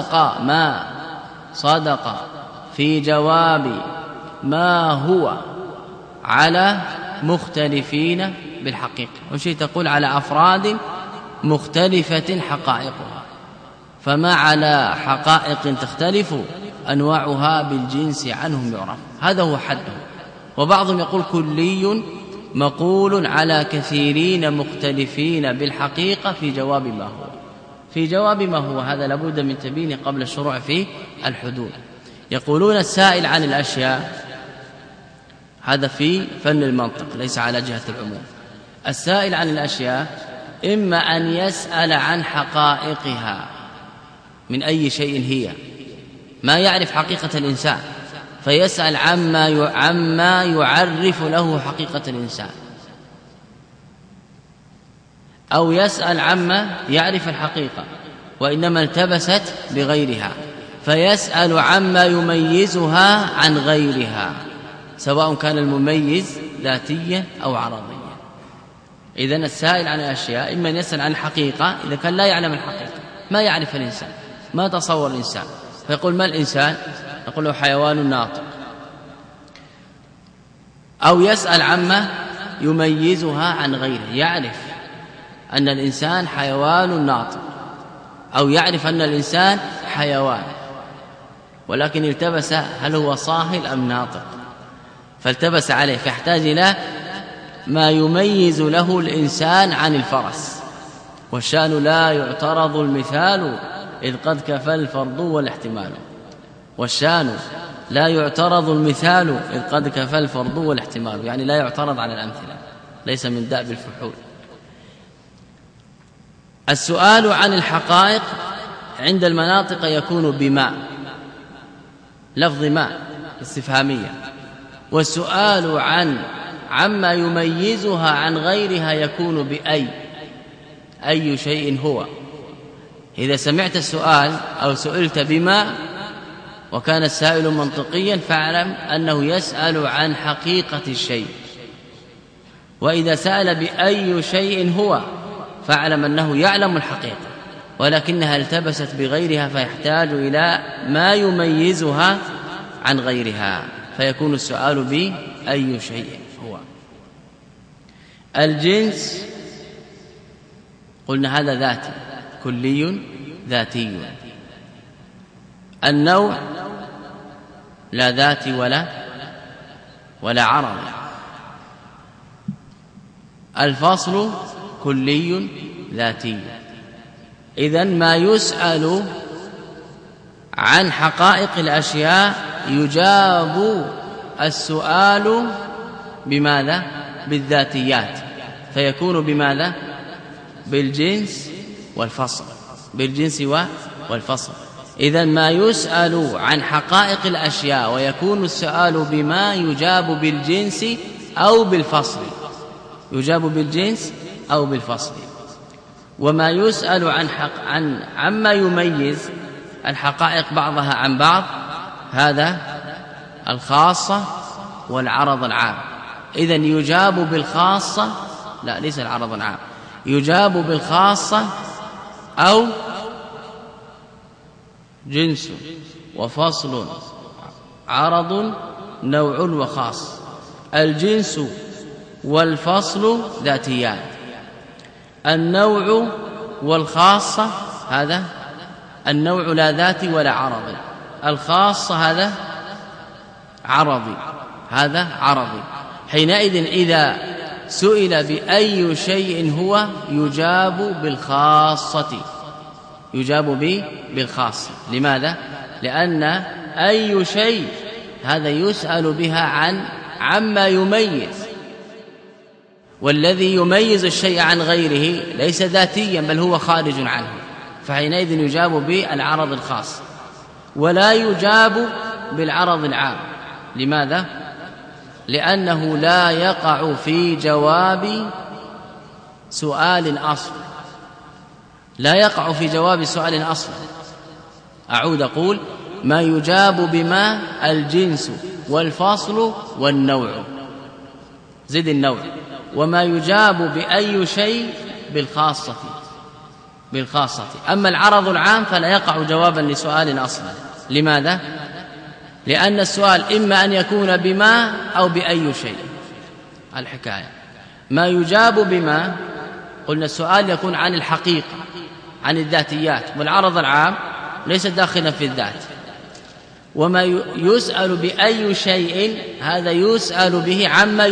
صدق في جواب ما هو على مختلفين بالحقيقة، وشيء تقول على أفراد مختلفة حقائقها، فما على حقائق تختلف أنواعها بالجنس عنهم يعرف، هذا هو حده. وبعضهم يقول كلي مقول على كثيرين مختلفين بالحقيقة في جواب ما هو. في جواب ما هو هذا لابد من تبيينه قبل الشروع في الحدود. يقولون السائل عن الأشياء، هذا في فن المنطق ليس على جهة العموم. السائل عن الأشياء إما أن يسأل عن حقائقها من أي شيء هي، ما يعرف حقيقة الإنسان فيسأل عما يعرف له حقيقة الإنسان، أو يسأل عما يعرف الحقيقة وإنما التبست بغيرها فيسأل عما يميزها عن غيرها، سواء كان المميز ذاتيا أو عرضيا. إذن السائل عن الأشياء إما أن يسأل عن الحقيقة إذا كان لا يعلم الحقيقة، ما يعرف الإنسان، ما تصور الإنسان، فيقول ما الإنسان؟ نقول له حيوان ناطق. أو يسأل عما يميزها عن غيره، يعرف أن الإنسان حيوان ناطق، أو يعرف أن الإنسان حيوان ولكن التبس هل هو صاهل أم ناطق، فالتبس عليه فيحتاج إلى ما يميز له الإنسان عن الفرس. والشأن لا يعترض المثال إذ قد كفى الفرض والاحتمال. والشأن لا يعترض المثال إذ قد كفى الفرض والاحتمال، يعني لا يعترض على الأمثلة، ليس من دأب الفحول. السؤال عن الحقائق عند المناطق يكون بما، لفظ ما استفهامية. والسؤال عما يميزها عن غيرها يكون بأي، أي شيء هو. إذا سمعت السؤال أو سئلت بما وكان السائل منطقيا فاعلم أنه يسأل عن حقيقة الشيء، وإذا سأل بأي شيء هو فاعلم أنه يعلم الحقيقة ولكنها التبست بغيرها فيحتاج إلى ما يميزها عن غيرها، فيكون السؤال بأي شيء هو. الجنس قلنا هذا ذاتي، كلي ذاتي. النوع لا ذاتي ولا عرضي. الفصل كلي ذاتي. إذن ما يسأل عن حقائق الأشياء يجاب السؤال بماذا؟ بالذاتيات، فيكون بماذا؟ بالجنس والفصل، بالجنس والفصل. إذن ما يسأل عن حقائق الأشياء ويكون السؤال بما يجاب بالجنس أو بالفصل، يجاب بالجنس أو بالفصل. وما يسأل عما يميز الحقائق بعضها عن بعض هذا الخاصة والعرض العام. إذن يجاب بالخاصة، لا ليس العرض العام، يجاب بالخاصة أو جنس وفصل عرض نوع وخاص. الجنس والفصل ذاتيان، النوع والخاصة هذا النوع لا ذاتي ولا عرضي، الخاصة هذا عرضي، هذا عرضي. حينئذ إذا سئل بأي شيء هو يجاب بالخاصة، يجاب بالخاصة. لماذا؟ لأن أي شيء هذا يسأل بها عما يميز، والذي يميز الشيء عن غيره ليس ذاتيا بل هو خارج عنه، فحينئذ يجاب بالعرض الخاص ولا يجاب بالعرض العام. لماذا؟ لأنه لا يقع في جواب سؤال أصلا، لا يقع في جواب سؤال أصلا. أعود أقول: ما يجاب بما الجنس والفصل والنوع، زد النوع. وما يجاب بأي شيء بالخاصة. أما العرض العام فلا يقع جوابا لسؤال أصلا. لماذا؟ لأن السؤال إما أن يكون بما أو بأي شيء. الحكاية ما يجاب بما، قلنا السؤال يكون عن الحقيقة عن الذاتيات، والعرض العام ليس داخلا في الذات. وما يسأل بأي شيء هذا يسأل به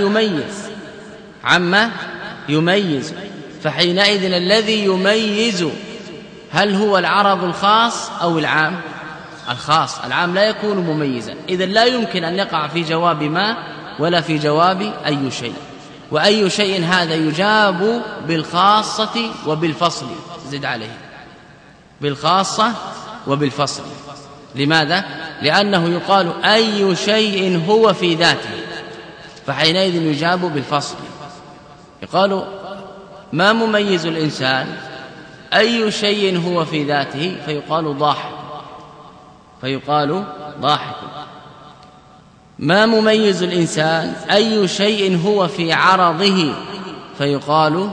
عما يميز، فحينئذ الذي يميز هل هو العرض الخاص أو العام؟ الخاص. العام لا يكون مميزا، إذن لا يمكن أن يقع في جواب ما ولا في جواب أي شيء. وأي شيء هذا يجاب بالخاصة وبالفصل، زد عليه بالخاصة وبالفصل. لماذا؟ لأنه يقال أي شيء هو في ذاته، فحينئذ يجاب بالفصل. يقال ما مميز الإنسان؟ أي شيء هو في ذاته؟ فيقال ضاحك. ما مميز الإنسان؟ أي شيء هو في عرضه؟ فيقال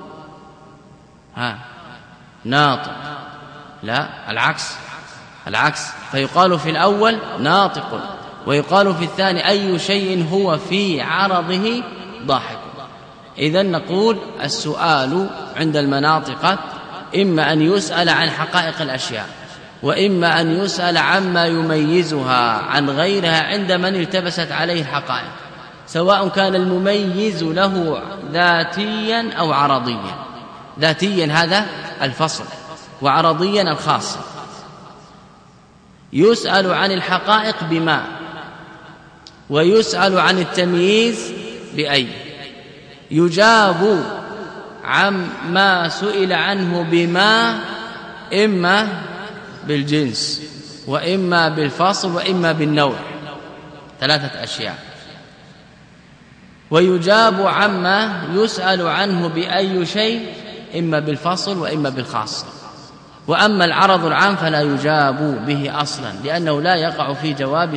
ناطق. لا، العكس، فيقال في الأول ناطق، ويقال في الثاني أي شيء هو في عرضه ضاحك. إذن نقول السؤال عند المناطق إما أن يسأل عن حقائق الأشياء، وإما أن يسأل عما يميزها عن غيرها عند من التبست عليه الحقائق، سواء كان المميز له ذاتيا أو عرضيا. ذاتيا هذا الفصل، وعرضيا الخاص. يسأل عن الحقائق بما، ويسأل عن التمييز بأي. يجاب عما سئل عنه بما إما بالجنس، وإما بالفصل، وإما بالنوع، 3 أشياء. ويجاب عما يسأل عنه بأي شيء إما بالفصل وإما بالخاص. وأما العرض العام فلا يجاب به أصلا، لأنه لا يقع في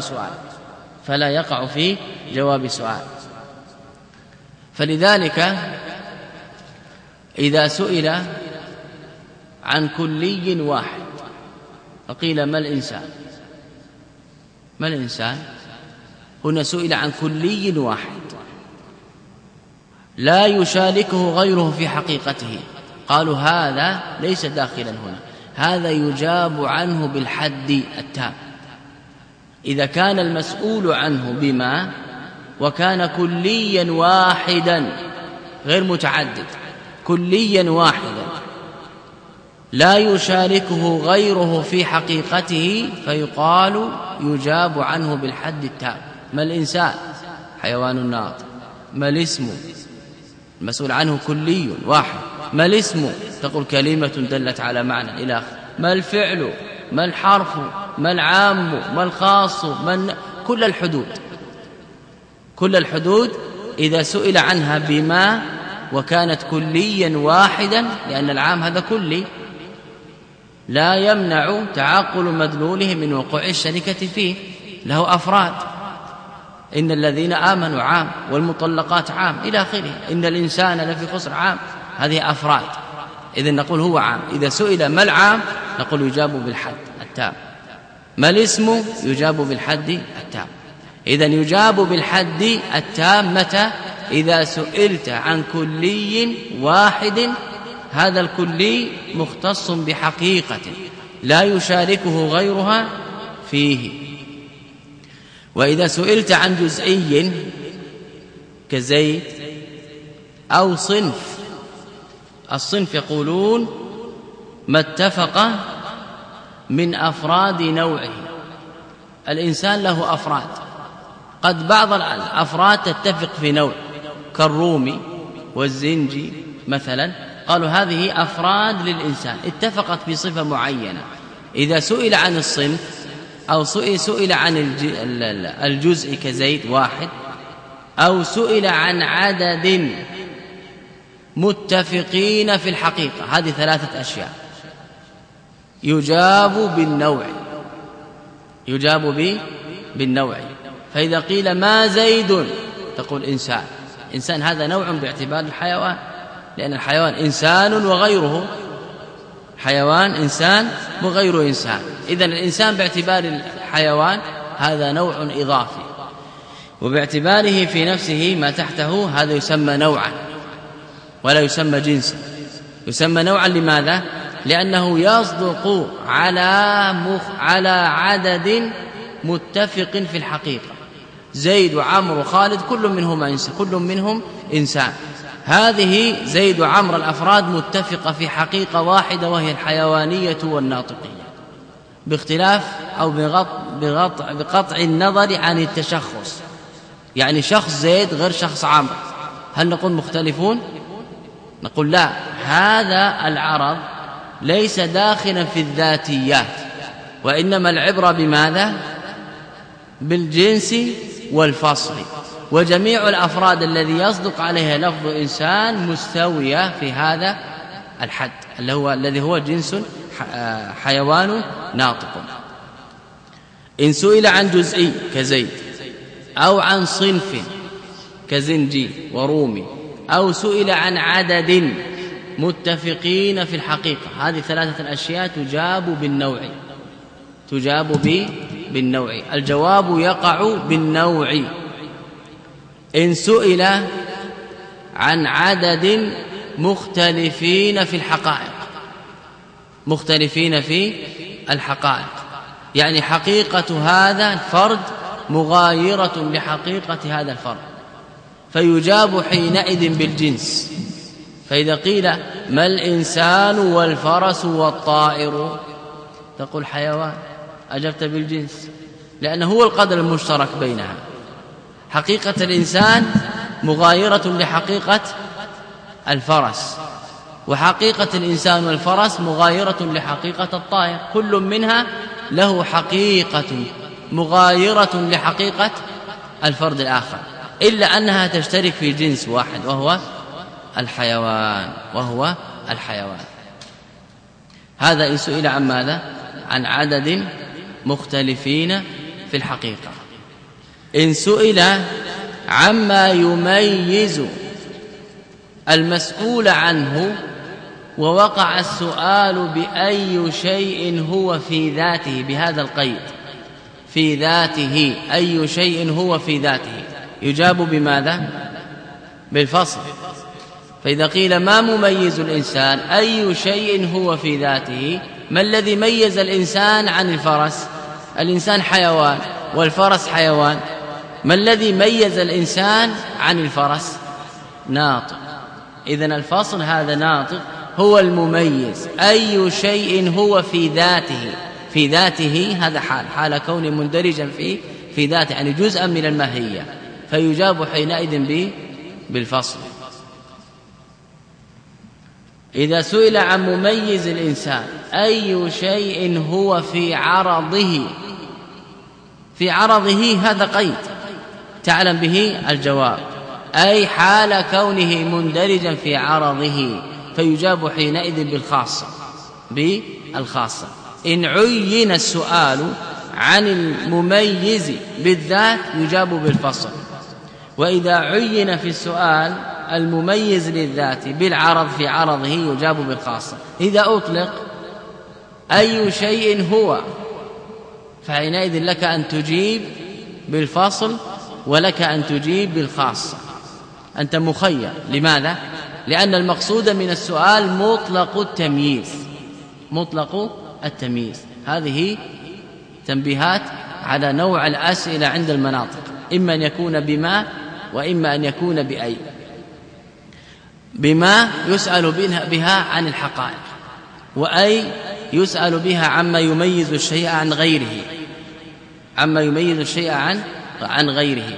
جواب سؤال، فلذلك إذا سئل عن كلي واحد فقيل ما الإنسان؟ هنا سئل عن كلي واحد لا يشاركه غيره في حقيقته، قالوا هذا ليس داخلا هنا، هذا يجاب عنه بالحد التام. إذا كان المسؤول عنه بما وكان كليا واحدا غير متعدد، كليا واحدا لا يشاركه غيره في حقيقته، فيقال يجاب عنه بالحد التام. ما الإنسان؟ حيوان ناطق. ما الاسم؟ المسؤول عنه كلي واحد. ما الاسم؟ تقول كلمة دلت على معنى إلى آخره. ما الفعل؟ ما الحرف؟ ما العام؟ ما الخاص؟ كل الحدود إذا سئل عنها بما وكانت كليا واحدا، لأن العام هذا كلي لا يمنع تعاقل مدلوله من وقوع الشركة فيه، له أفراد. إن الذين آمنوا عام، والمطلقات عام، إلى آخره. إن الإنسان لفي خسر عام، هذه أفراد. إذن نقول هو عام. إذا سئل ما العام نقول يجاب بالحد التام. ما الاسم؟ يجاب بالحد التام. إذن يجاب بالحد التام متى؟ إذا سئلت عن كلي واحد، هذا الكلي مختص بحقيقة لا يشاركه غيرها فيه. وإذا سئلت عن جزئي كزيد أو صنف. الصنف يقولون ما اتفق من أفراد نوعه. الإنسان له أفراد، قد بعض الأفراد تتفق في نوع كالرومي والزنجي مثلا، قالوا هذه أفراد للإنسان اتفقت في صفة معينة. إذا سئل عن الصنف أو سئل عن الجزء كزيد واحد، أو سئل عن عدد متفقين في الحقيقة، هذه ثلاثة أشياء، يجاب بالنوع. يجاب بالنوع. فإذا قيل ما زيد تقول إنسان. إنسان هذا نوع باعتبار الحيوان، لأن الحيوان إنسان وغيره حيوان، إنسان وغيره إنسان. إذن الإنسان باعتبار الحيوان هذا نوع إضافي، وباعتباره في نفسه ما تحته هذا يسمى نوعا ولا يسمى جنسا. يسمى نوعا لماذا؟ لأنه يصدق على عدد متفق في الحقيقة. زيد وعمر وخالد كل منهم إنسان. هذه زيد وعمر الأفراد متفقة في حقيقة واحدة، وهي الحيوانية والناطقية، باختلاف أو بقطع النظر عن التشخص. يعني شخص زيد غير شخص عمرو، هل نقول مختلفون؟ نقول لا، هذا العرض ليس داخلا في الذاتيات، وإنما العبرة بماذا؟ بالجنس والفصل. وجميع الأفراد الذي يصدق عليها لفظ إنسان مستوية في هذا الحد الذي هو جنس حيوان ناطق. إن سئل عن جزئي كزيد، أو عن صنف كزنجي ورومي، أو سئل عن عدد متفقين في الحقيقة، هذه ثلاثة الأشياء تجاب بالنوع. بالنوع. الجواب يقع بالنوع. إن سئل عن عدد مختلفين في الحقائق، يعني حقيقة هذا الفرد مغايرة لحقيقة هذا الفرد، فيجاب حينئذ بالجنس. فإذا قيل ما الإنسان والفرس والطائر، تقول حيوان، أجبت بالجنس، لأنه هو القدر المشترك بينها. حقيقة الإنسان مغايرة لحقيقة الفرس، وحقيقة الإنسان والفرس مغايرة لحقيقة الطائر، كل منها له حقيقة مغايرة لحقيقة الفرد الآخر، إلا أنها تشترك في جنس واحد وهو الحيوان. هذا إن سئل عن ماذا؟ عن عدد مختلفين في الحقيقة. إن سئل عما يميز المسؤول عنه، ووقع السؤال بأي شيء هو في ذاته، بهذا القيد في ذاته، أي شيء هو في ذاته، يجاب بماذا؟ بالفصل. فإذا قيل ما مميز الإنسان، أي شيء هو في ذاته، ما الذي ميز الإنسان عن الفرس؟ الإنسان حيوان والفرس حيوان، ما الذي ميز الإنسان عن الفرس؟ ناطق. إذن الفصل هذا ناطق هو المميز. أي شيء هو في ذاته هذا حال كونه مندرجا في ذاته، يعني جزءا من الماهية، فيجاب حينئذ بالفصل. إذا سئل عن مميز الإنسان، أي شيء هو في عرضه، هذا قيد تعلم به الجواب، أي حال كونه مندرجا في عرضه، فيجاب حينئذ بالخاصة. إن عين السؤال عن المميز بالذات يجاب بالفصل، وإذا عين في السؤال المميز للذات بالعرض في عرضه يجاب بالخاصة. إذا أطلق أي شيء هو، فحينئذ لك أن تجيب بالفصل ولك أن تجيب بالخاصة، أنت مخير. لماذا؟ لأن المقصود من السؤال مطلق التمييز. هذه تنبيهات على نوع الأسئلة عند المناطق، إما أن يكون بما وإما أن يكون بأي. بما يسأل بها عن الحقائق، وأي يسأل بها عما يميز الشيء عن غيره، عما يميز الشيء عن غيره.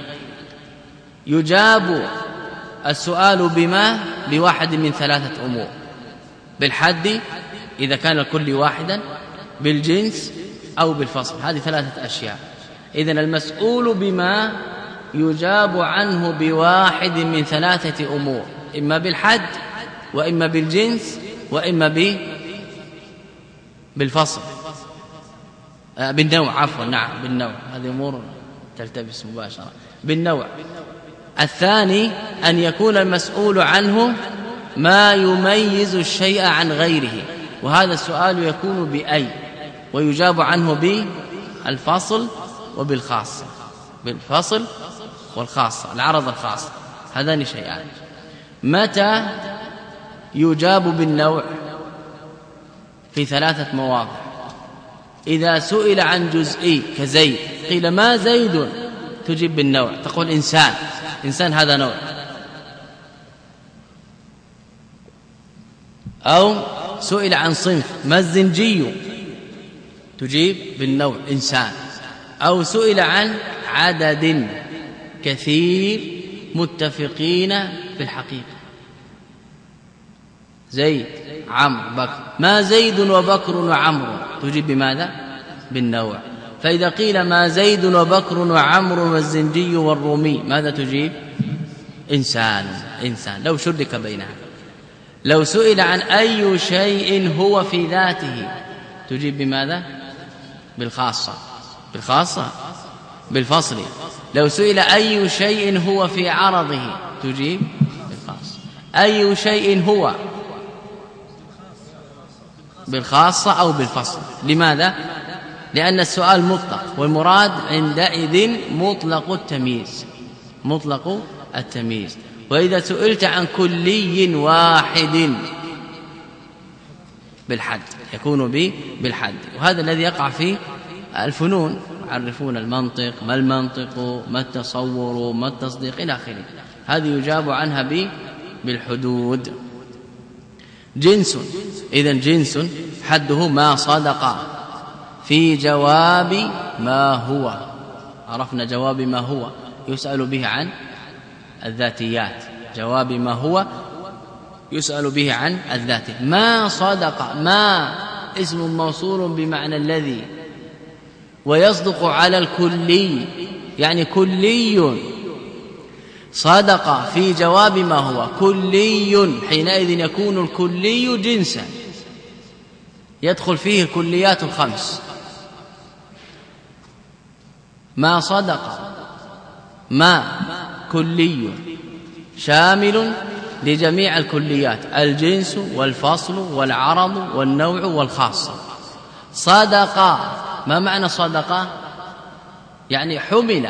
يجاب السؤال بما بواحد من ثلاثة أمور: بالحد إذا كان الكل واحدا، بالجنس، أو بالفصل. هذه ثلاثة أشياء. إذن المسؤول بما يجاب عنه بواحد من ثلاثة أمور: إما بالحد، وإما بالجنس، وإما بالفصل، بالنوع، عفوا، نعم، بالنوع. هذه أمور تلتبس مباشرة. بالنوع. الثاني أن يكون المسؤول عنه ما يميز الشيء عن غيره، وهذا السؤال يكون بأي، ويجاب عنه بالفصل وبالخاصة، بالفصل والخاصة، العرض الخاص. هذان شيئان. متى يجاب بالنوع؟ في ثلاثة مواضع: إذا سئل عن جزئي كزيد قيل ما زيد، تجيب بالنوع، تقول إنسان. إنسان هذا نوع. أو سئل عن صنف ما الزنجي، تجيب بالنوع إنسان. أو سئل عن عدد كثير متفقين في الحقيقة، زيد، عمرو، بكر. ما زيد وبكر وعمرو، تجيب بماذا؟ بالنوع. فإذا قيل ما زيد وبكر وعمرو والزنجي والرومي، ماذا تجيب؟ إنسان. إنسان لو شرك بينها. لو سئل عن أي شيء هو في ذاته، تجيب بماذا؟ بالخاصة. بالخاصة، بالفصل. لو سئل أي شيء هو في عرضه، تجيب بالخاصة. أي شيء هو، بالخاصة أو بالفصل. لماذا؟ لأن السؤال مطلق، والمراد عندئذ مطلق التمييز، مطلق التمييز. وإذا سئلت عن كلي واحد بالحد، يكون بالحد. وهذا الذي يقع في الفنون، يعرفون المنطق، ما المنطق، ما التصور، ما التصديق، إلى آخره. هذه يجاب عنها بالحدود. جنس. إذن جنس حده ما صدق في جواب ما هو. عرفنا جواب ما هو يسأل به عن الذاتيات، جواب ما هو يسأل به عن الذات. ما صدق، ما اسم موصول بمعنى الذي، ويصدق على الكلي، يعني كلي. صدق في جواب ما هو كلي، حينئذ يكون الكلي جنسا يدخل فيه الكليات الخمس. ما صدق، ما كلي شامل لجميع الكليات: الجنس والفصل والعرض والنوع والخاصة. صدق، ما معنى صدق؟ يعني حمل.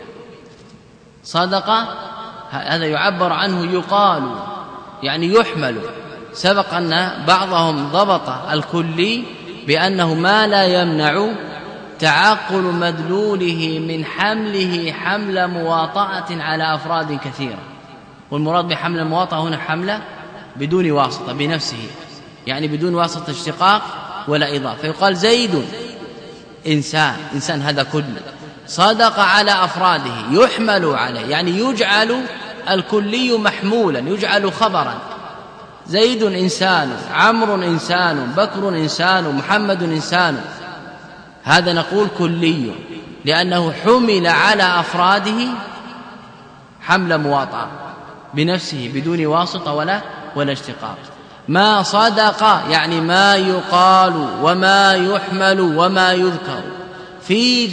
صدق هذا يعبر عنه يقال، يعني يحمل. سبق أن بعضهم ضبط الكلي بأنه ما لا يمنع تعقل مدلوله من حمله حمل مواطأة على أفراد كثيرة. والمراد بحمل المواطأة هنا حملة بدون واسطة، بنفسه، يعني بدون واسطة اشتقاق ولا إضافة. فيقال زيد إنسان، إنسان هذا كله. صدق على أفراده، يحمل عليه، يعني يجعل الكلي محمولا، يجعل خبرا. زيد إنسان، عمرو إنسان، بكر إنسان، محمد إنسان. هذا نقول كلي لأنه حمل على أفراده حمل مواطأة بنفسه بدون واسطة ولا اشتقاق. ما صدق يعني ما يقال وما يحمل وما يذكر في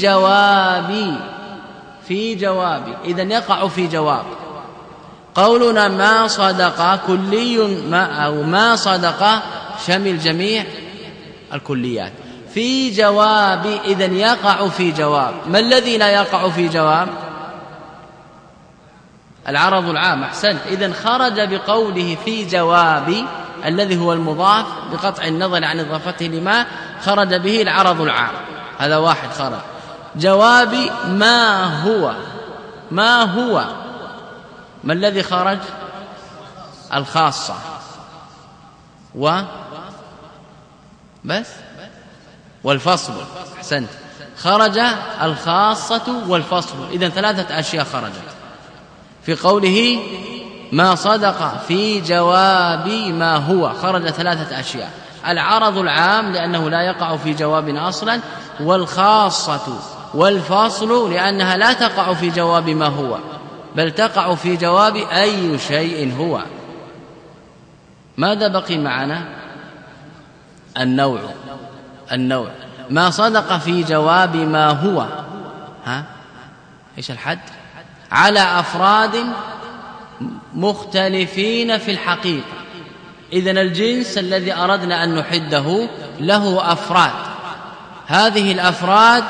جواب، إذن يقع في جواب. قولنا ما صدق كلي، ما صدق شمل جميع الكليات. في جواب إذن يقع في جواب. ما الذي لا يقع في جواب؟ العرض العام. أحسنت. إذن خرج بقوله في جواب الذي هو المضاف بقطع النظر عن إضافته لما، خرج به العرض العام. هذا واحد خرج. جوابي ما هو، ما الذي خرج؟ الخاصة والفصل. أحسنت، خرج الخاصة والفصل، إذن 3 أشياء خرجت في قوله ما صدق في جواب ما هو. خرج 3 أشياء: العرض العام لأنه لا يقع في جواب أصلا، والخاصة والفصل لأنها لا تقع في جواب ما هو بل تقع في جواب أي شيء هو. ماذا بقي معنا؟ النوع ما صدق في جواب ما هو. إيش الحد؟ على أفراد مختلفين في الحقيقة. إذن الجنس الذي أردنا أن نحده له أفراد، هذه الأفراد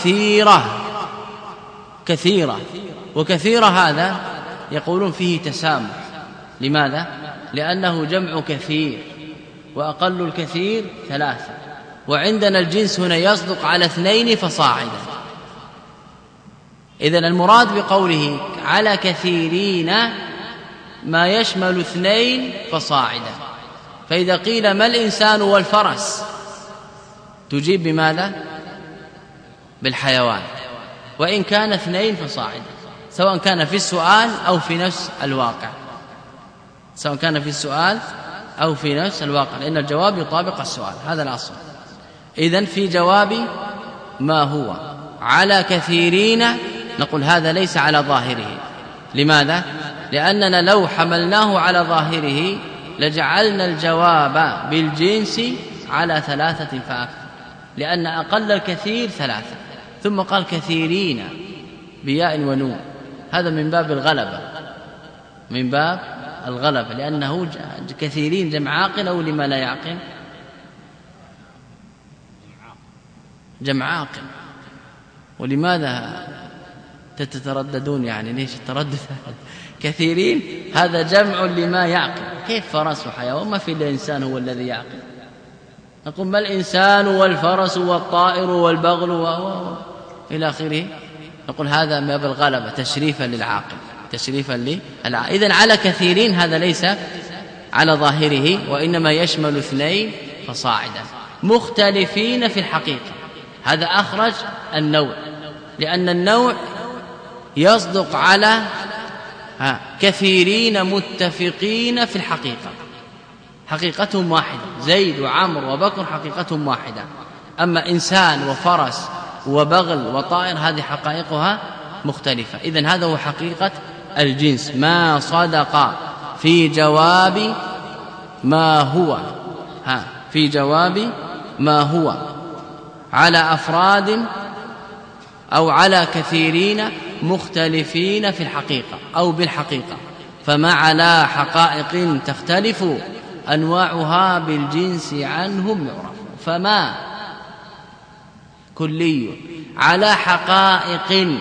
كثيرة وكثيرة هذا يقولون فيه تسامح. لماذا؟ لأنه جمع كثير، وأقل الكثير 3، وعندنا الجنس هنا يصدق على 2 فصاعدا. إذن المراد بقوله على كثيرين ما يشمل 2 فصاعدا. فإذا قيل ما الإنسان والفرس تجيب بماذا؟ بالحيوان، وإن كان 2 فصاعدا، سواء كان في السؤال أو في نفس الواقع، لأن الجواب يطابق السؤال، هذا الأصل. إذن في جواب ما هو على كثيرين نقول هذا ليس على ظاهره. لماذا؟ لأننا لو حملناه على ظاهره لجعلنا الجواب بالجنس على 3 فأكثر، لأن أقل الكثير 3، ثم قال كثيرين بياء ونون، هذا من باب الغلبة، لأنه كثيرين جمع عاقل، أو لما لا يعقل جمع عاقل. ولماذا تترددون؟ يعني ليش التردد؟ كثيرين هذا جمع لما يعقل. كيف فرس وحيوان؟ ما في إلا الإنسان هو الذي يعقل. نقول ما الإنسان والفرس والطائر والبغل إلى آخره. نقول هذا ما بالغلبة تشريفا للعاقل، إذن على كثيرين هذا ليس على ظاهره، وإنما يشمل 2 فصاعدا مختلفين في الحقيقة. هذا أخرج النوع، لأن النوع يصدق على كثيرين متفقين في الحقيقة، حقيقتهم واحدة، زيد وعمر وبكر حقيقتهم واحدة. أما إنسان وفرس وبغل وطائر هذه حقائقها مختلفة. إذن هذا هو حقيقة الجنس، ما صدق في جواب ما هو، في جواب ما هو على أفراد أو على كثيرين مختلفين في الحقيقة أو بالحقيقة، فما على حقائق تختلف أنواعها بالجنس عنهم يعرف. فما كلي على حقائق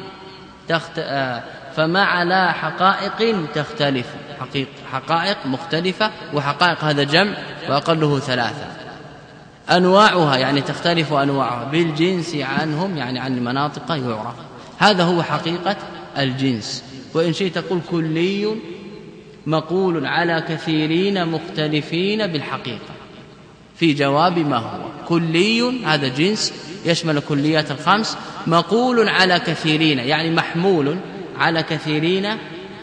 فما على حقائق تختلف، حقائق مختلفة، وحقائق هذا جمع وأقله 3. أنواعها يعني تختلف أنواعها بالجنس عنهم يعني عن المناطق يعرف. هذا هو حقيقة الجنس. وإن شئت تقول كلي مقول على كثيرين مختلفين بالحقيقة في جواب ما هو. كلي هذا جنس يشمل كليات ال5، مقول على كثيرين يعني محمول على كثيرين.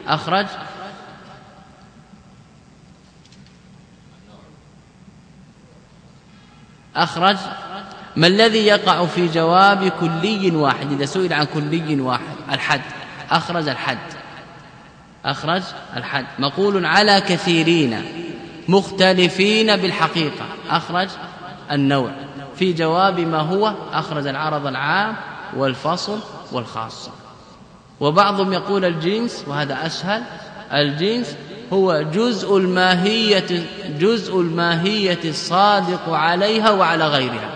أخرج ما الذي يقع في جواب كلي واحد؟ إذا سئل عن كلي واحد الحد، أخرج الحد. مقول على كثيرين مختلفين بالحقيقة، أخرج النوع. في جواب ما هو أخرج العرض العام والفصل والخاصة. وبعضهم يقول الجنس، وهذا أسهل، الجنس هو جزء الماهية الصادق عليها وعلى غيرها.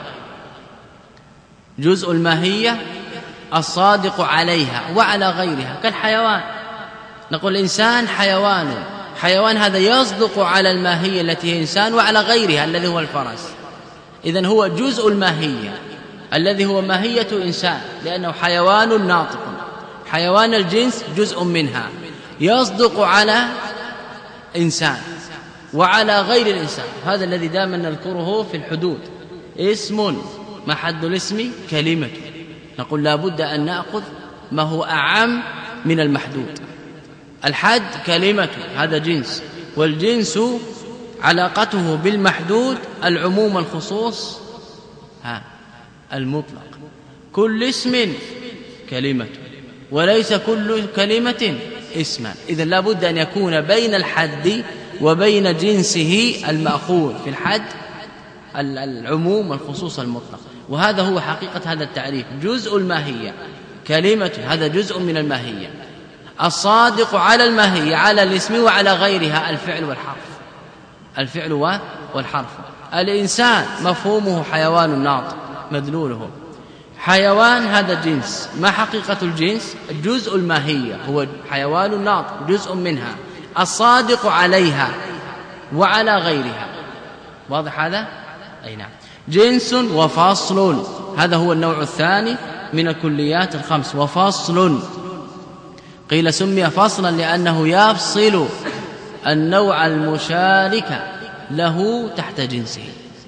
جزء الماهية الصادق عليها وعلى غيرها، كالحيوان. نقول الإنسان حيوان هذا يصدق على الماهية التي هي إنسان وعلى غيرها الذي هو الفرس. إذن هو جزء الماهية الذي هو ماهية إنسان، لأنه حيوان ناطق. حيوان الجنس جزء منها يصدق على إنسان وعلى غير الإنسان، هذا الذي دائما نذكره في الحدود. اسم محل الاسم كلمة، نقول لا بد أن نأخذ ما هو أعم من المحدود. الحد كلمة، هذا جنس، والجنس علاقته بالمحدود العموم الخصوص المطلق. كل اسم كلمة وليس كل كلمة اسما، إذن لا بد أن يكون بين الحد وبين جنسه المأخوذ في الحد العموم والخصوص المطلق. وهذا هو حقيقة هذا التعريف. جزء الماهية كلمة، هذا جزء من الماهية. الصادق على الماهية على الاسم وعلى غيرها الفعل والحرف، الفعل والحرف. الإنسان مفهومه حيوان ناطق مدلوله. حيوان هذا جنس، ما حقيقة الجنس؟ جزء الماهية، هو حيوان ناطق جزء منها، الصادق عليها وعلى غيرها. واضح هذا؟ أي نعم. جنس وفصل، هذا هو النوع الثاني من الكليات الخمس. وفصل قيل سمي فصلا لأنه يفصل النوع المشارك له تحت جنسه.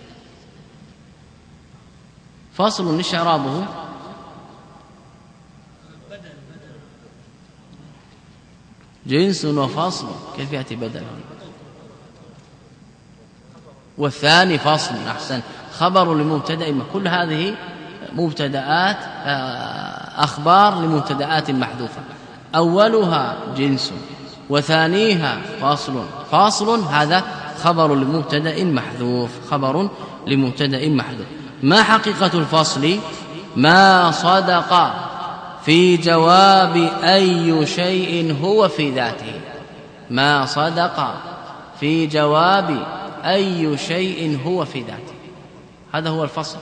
فصل إيش إعرابه؟ جنس وفصل، كيف يأتي بدلا؟ والثاني فصل، أحسن، خبر لمبتدأ. كل هذه مبتدآت، أخبار لمبتدآت محذوفة. أولها جنس وثانيها فاصل. فاصل هذا خبر لمبتدأ محذوف، خبر لمبتدأ محذوف. ما حقيقة الفصل؟ ما صدق في جواب أي شيء هو في ذاته. ما صدق في جواب أي شيء هو في ذاته، هذا هو الفصل.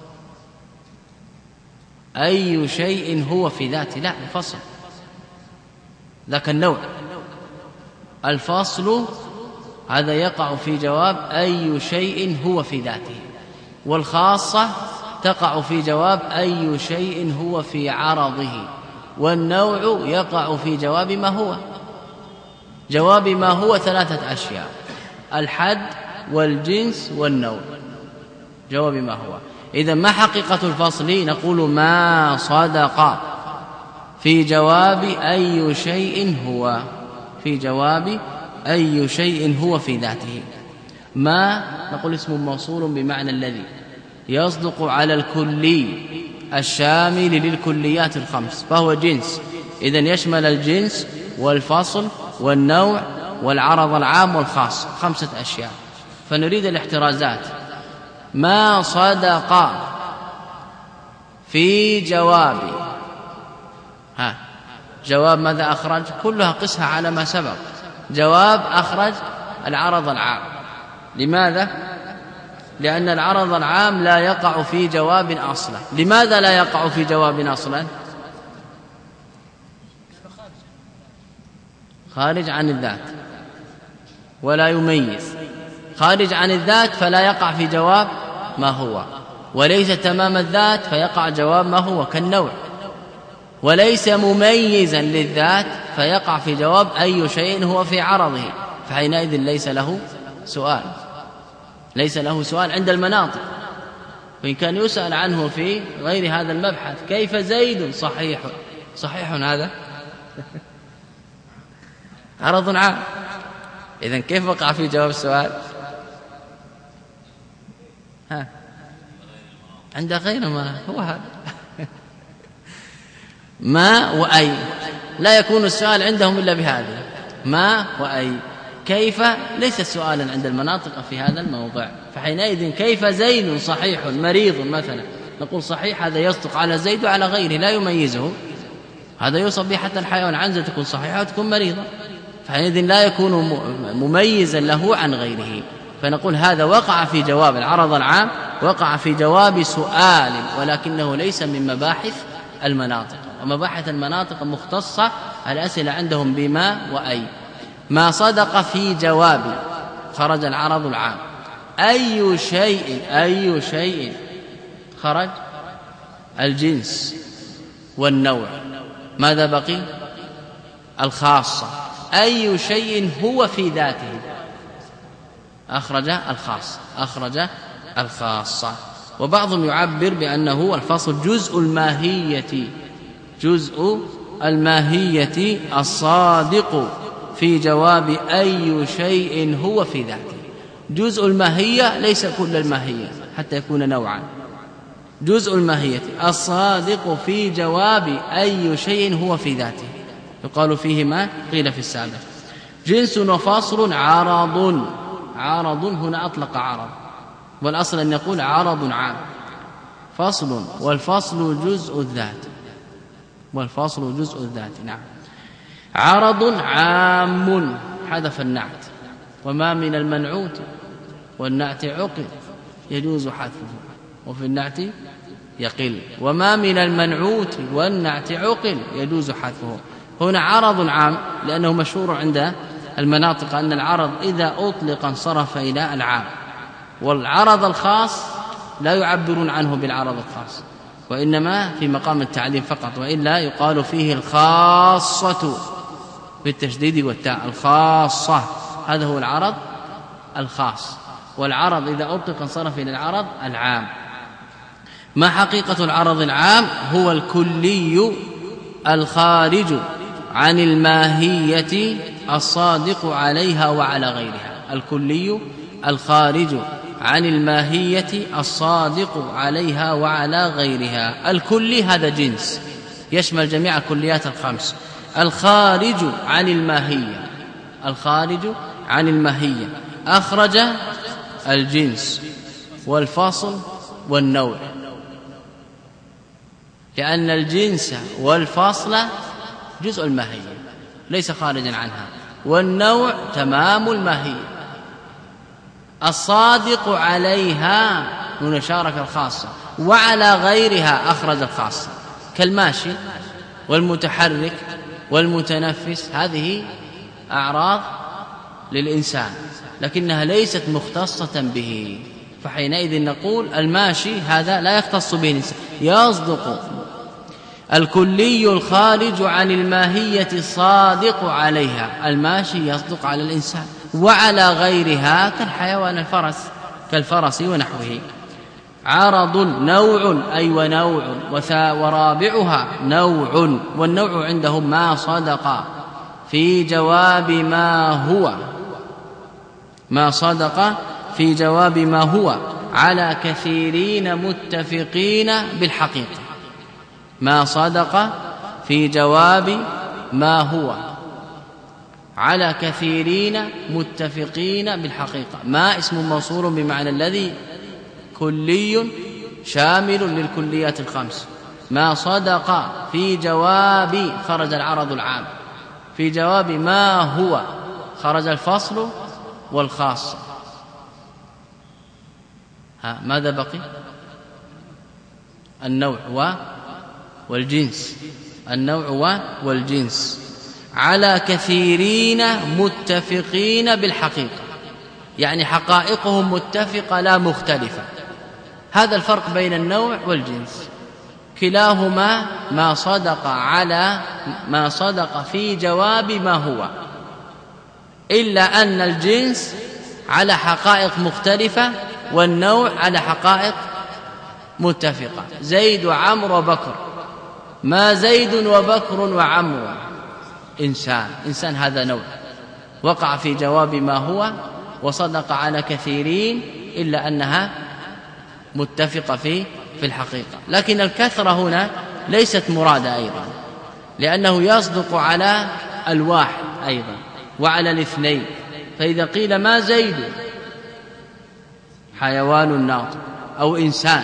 أي شيء هو في ذاته، لا الفصل ذاك النوع. الفصل هذا يقع في جواب أي شيء هو في ذاته، والخاصة تقع في جواب أي شيء هو في عرضه، والنوع يقع في جواب ما هو. جواب ما هو ثلاثة أشياء: الحد والجنس والنوع. جواب ما هو. إذا ما حقيقة الفصل؟ نقول ما صدق في جواب أي شيء هو، في جواب أي شيء هو في ذاته. ما نقول اسم موصول بمعنى الذي يصدق على الكلي الشامل للكليات الخمس، فهو جنس، إذن يشمل الجنس والفصل والنوع والعرض العام والخاص، خمسة أشياء. فنريد الاحترازات. ما صدق في جواب، جواب ماذا أخرج؟ كلها قسها على ما سبق. جواب أخرج العرض العام. لماذا؟ لأن العرض العام لا يقع في جواب أصلا. لماذا لا يقع في جواب أصلا؟ خارج عن الذات ولا يميز. خارج عن الذات فلا يقع في جواب ما هو، وليس تمام الذات فيقع جواب ما هو كالنوع، وليس مميزا للذات فيقع في جواب أي شيء هو في عرضه، فحينئذ ليس له سؤال، ليس له سؤال عند المناطق. وإن كان يسأل عنه في غير هذا المبحث: كيف زيد صحيح؟ صحيح هذا عرض عام، إذن كيف وقع في جواب السؤال؟ عند غير ما هو هذا. ما وأي لا يكون السؤال عندهم إلا بهذه، ما وأي. كيف ليس سؤالا عند المناطق في هذا الموضع، فحينئذ كيف زيد صحيح مريض مثلا، نقول صحيح هذا يصدق على زيد وعلى غيره لا يميزه. هذا يوصف به حتى الحيوان، عنزة تكون صحيحة وتكون مريضة، فحينئذ لا يكون مميزا له عن غيره. فنقول هذا وقع في جواب العرض العام، وقع في جواب سؤال، ولكنه ليس من مباحث المناطق. ومباحث المناطق مختصة الأسئلة عندهم بما وأي. ما صدق في جواب خرج العرض العام. أي شيء، أي شيء خرج الجنس والنوع. ماذا بقي؟ الخاصة. أي شيء هو في ذاته، أخرج الخاصة. وبعضهم يعبر بأنه الفصل جزء الماهية الصادق في جواب أي شيء هو في ذاته. جزء الماهية ليس كل الماهية حتى يكون نوعا، جزء الماهية الصادق في جواب أي شيء هو في ذاته. يقال فيه ما قيل في السابق. جنس وفصل عرض هنا أطلق عرض، والأصل أن يقول عرض عام. فصل والفصل جزء الذات نعم. عرض عام حذف النعت، وما من المنعوت والنعت عقل يجوز حذفه، وفي النعت يقل. وما من المنعوت والنعت عقل يجوز حذفه. هنا عرض عام لأنه مشهور عند المناطق أن العرض إذا أطلق انصرف إلى العام، والعرض الخاص لا يعبرون عنه بالعرض الخاص، وإنما في مقام التعليم فقط، وإلا يقال فيه الخاصة بالتشديد والتاء. الخاصة هذا هو العرض الخاص، والعرض إذا أطلق انصرف إلى العرض العام. ما حقيقة العرض العام؟ هو الكلي الخارج عن الماهية الصادق عليها وعلى غيرها. الكلي الخارج عن الماهية الصادق عليها وعلى غيرها. الكلي هذا جنس يشمل جميع الكليات الخمس. الخارج عن الماهية أخرج الجنس والفصل والنوع، لأن الجنس والفصل جزء الماهية ليس خارجا عنها، والنوع تمام الماهية. الصادق عليها هنا شارك الخاصة، وعلى غيرها أخرج الخاصة، كالماشي والمتحرك والمتنفس، هذه أعراض للإنسان لكنها ليست مختصة به، فحينئذ نقول الماشي هذا لا يختص به الإنسان. يصدق الكلي الخارج عن الماهية الصادق عليها، الماشي يصدق على الإنسان، وعلى غيرها كالحيوان كالفرس ونحوه. عرض نوع أي ونوع، ورابعها نوع، والنوع عندهم ما صدق في جواب ما هو على كثيرين متفقين بالحقيقة. ما صدق في جواب ما هو على كثيرين متفقين بالحقيقة. ما اسم موصول بمعنى الذي، كلي شامل للكليات الخمس. ما صدق في جواب خرج العرض العام، في جواب ما هو خرج الفصل والخاص. ماذا بقي؟ النوع والجنس. النوع والجنس على كثيرين متفقين بالحقيقة، يعني حقائقهم متفقة لا مختلفة. هذا الفرق بين النوع والجنس، كلاهما ما صدق في جواب ما هو، إلا أن الجنس على حقائق مختلفة والنوع على حقائق متفقة. زيد وعمر وبكر، ما زيد وبكر وعمر. إنسان هذا نوع وقع في جواب ما هو وصدق على كثيرين، إلا أنها متفقة في الحقيقة. لكن الكثرة هنا ليست مرادة أيضا، لأنه يصدق على الواحد أيضا وعلى الاثنين. فإذا قيل ما زيد حيوان ناطق أو إنسان،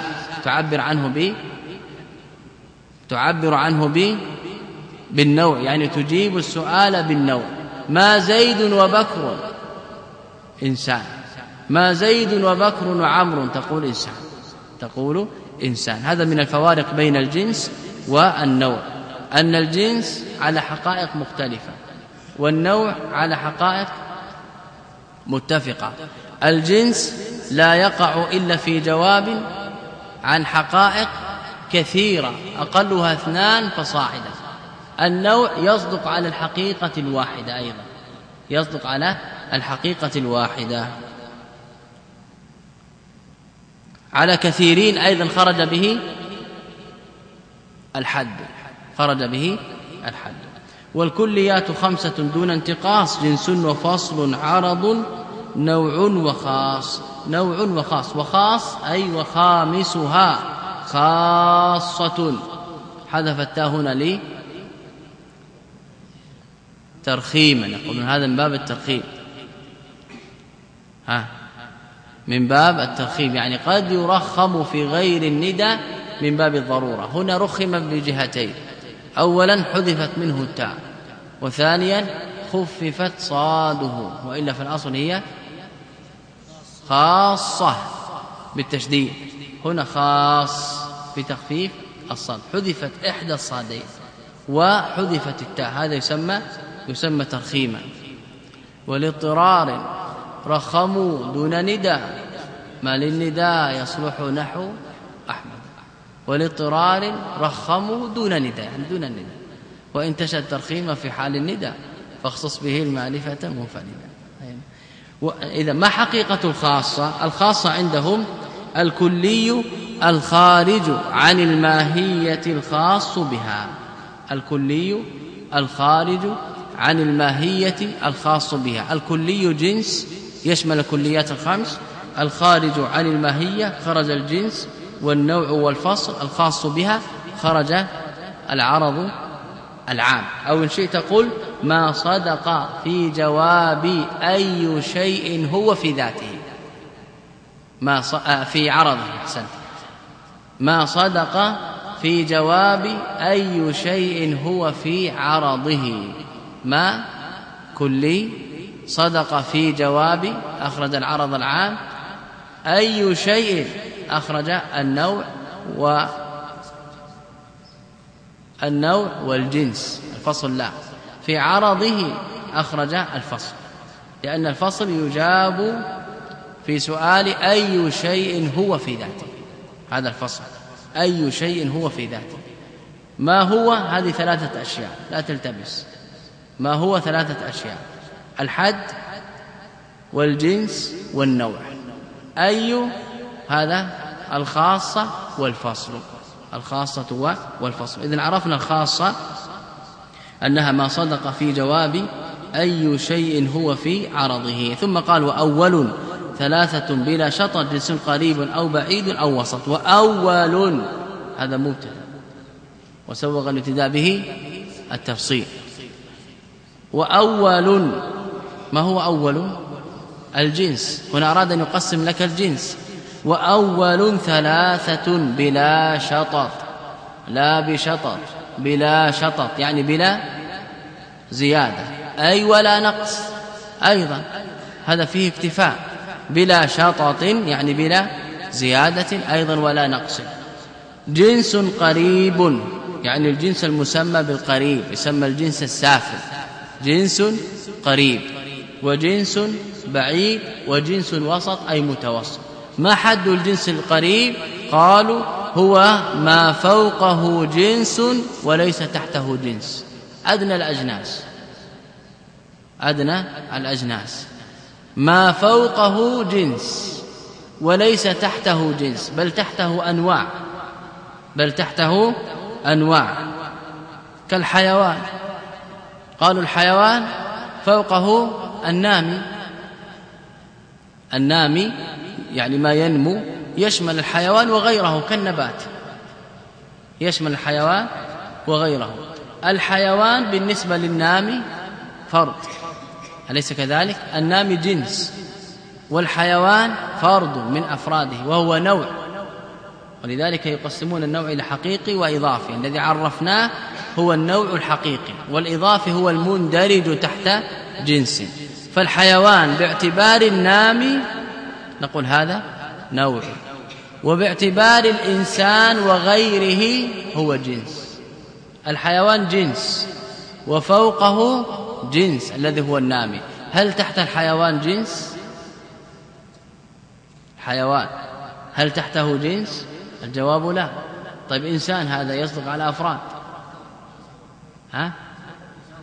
تعبر عنه بالنوع، يعني تجيب السؤال بالنوع. ما زيد وبكر إنسان، ما زيد وبكر وعمر تقول إنسان. هذا من الفوارق بين الجنس والنوع، أن الجنس على حقائق مختلفة والنوع على حقائق متفقة. الجنس لا يقع إلا في جواب عن حقائق كثيرة أقلها 2 فصاعدا. النوع يصدق على الحقيقة الواحدة أيضا، يصدق على الحقيقة الواحدة. على كثيرين أيضا خرج به الحد، خرج به الحد. والكليات 5 دون انتقاص: جنس وفصل عرض نوع وخاص. نوع وخاص، وخاص أي وخامسها خاصة، حذف التاء هنا لي ترخيما، يقولون هذا من باب الترخيم، من باب الترخيم، يعني قد يرخم في غير الندى من باب الضرورة. هنا رخم بجهتين: أولا حذفت منه التاء، وثانيا خففت صاده، وإلا في الأصل هي خاصة بالتشديد، هنا خاص بتخفيف الصاد، حذفت إحدى الصادين وحذفت التاء، هذا يسمى ترخيما. والاضطرار رخموا دون ندى، ما للندى يصلح نحو أحمد. والاضطرار رخموا دون ندى، يعني دون الندى، وإن تشد ترخيما في حال الندى فاخصص به المعرفة منفردا. إذا ما حقيقة الخاصة؟ الخاصة عندهم الكلي الخارج عن الماهية الخاص بها، الكلي الخارج عن الماهية الخاص بها. الكلي جنس يشمل الكليات الخمس، الخارج عن الماهية خرج الجنس والنوع والفصل، الخاص بها خرج العرض العام. أو إن شئت قل ما صدق في جواب أي شيء هو في ذاته، في عرضه، أحسنت، ما صدق في جواب أي شيء هو في عرضه. ما كلي صدق في جواب أخرج العرض العام، أي شيء أخرج النوع والجنس، الفصل لا، في عرضه أخرج الفصل، لأن الفصل يجاب في سؤال أي شيء هو في ذاته، هذا الفصل أي شيء هو في ذاته. ما هو؟ هذه 3 أشياء، لا تلتبس. ما هو 3 أشياء: الحد والجنس والنوع. أي هذا الخاصة والفصل، الخاصة والفصل. إذن عرفنا الخاصة أنها ما صدق في جواب أي شيء هو في عرضه. ثم قال: وأول 3 بلا شطر: جنس قريب أو بعيد أو وسط. وأول هذا مبتدأ وسوغ الابتداء به التفصيل. وأول، ما هو أول؟ الجنس، هنا أراد أن يقسم لك الجنس. وأول 3 بلا شطط، لا بشطط، بلا شطط يعني بلا زيادة، أي ولا نقص أيضا، هذا فيه اكتفاء. بلا شطط يعني بلا زيادة أيضا ولا نقص. جنس قريب يعني الجنس المسمى بالقريب، يسمى الجنس السافل، جنس قريب. وجنس بعيد وجنس وسط أي متوسط. ما حد الجنس القريب؟ قالوا هو ما فوقه جنس وليس تحته جنس، أدنى الأجناس، أدنى الأجناس، ما فوقه جنس وليس تحته جنس، بل تحته أنواع، بل تحته أنواع، كالحيوان. قالوا الحيوان فوقه النامي، النامي يعني ما ينمو، يشمل الحيوان وغيره كالنبات، يشمل الحيوان وغيره. الحيوان بالنسبة للنامي فرد، أليس كذلك؟ النامي جنس والحيوان فرد من أفراده وهو نوع، ولذلك يقسمون النوع إلى حقيقي وإضافي. الذي عرفناه هو النوع الحقيقي، والإضافي هو المندرج تحت جنس. فالحيوان باعتبار النامي نقول هذا نوع، وباعتبار الإنسان وغيره هو جنس. الحيوان جنس وفوقه جنس الذي هو النامي. هل تحت الحيوان جنس؟ حيوان هل تحته جنس؟ الجواب لا. طيب إنسان هذا يصدق على أفراد،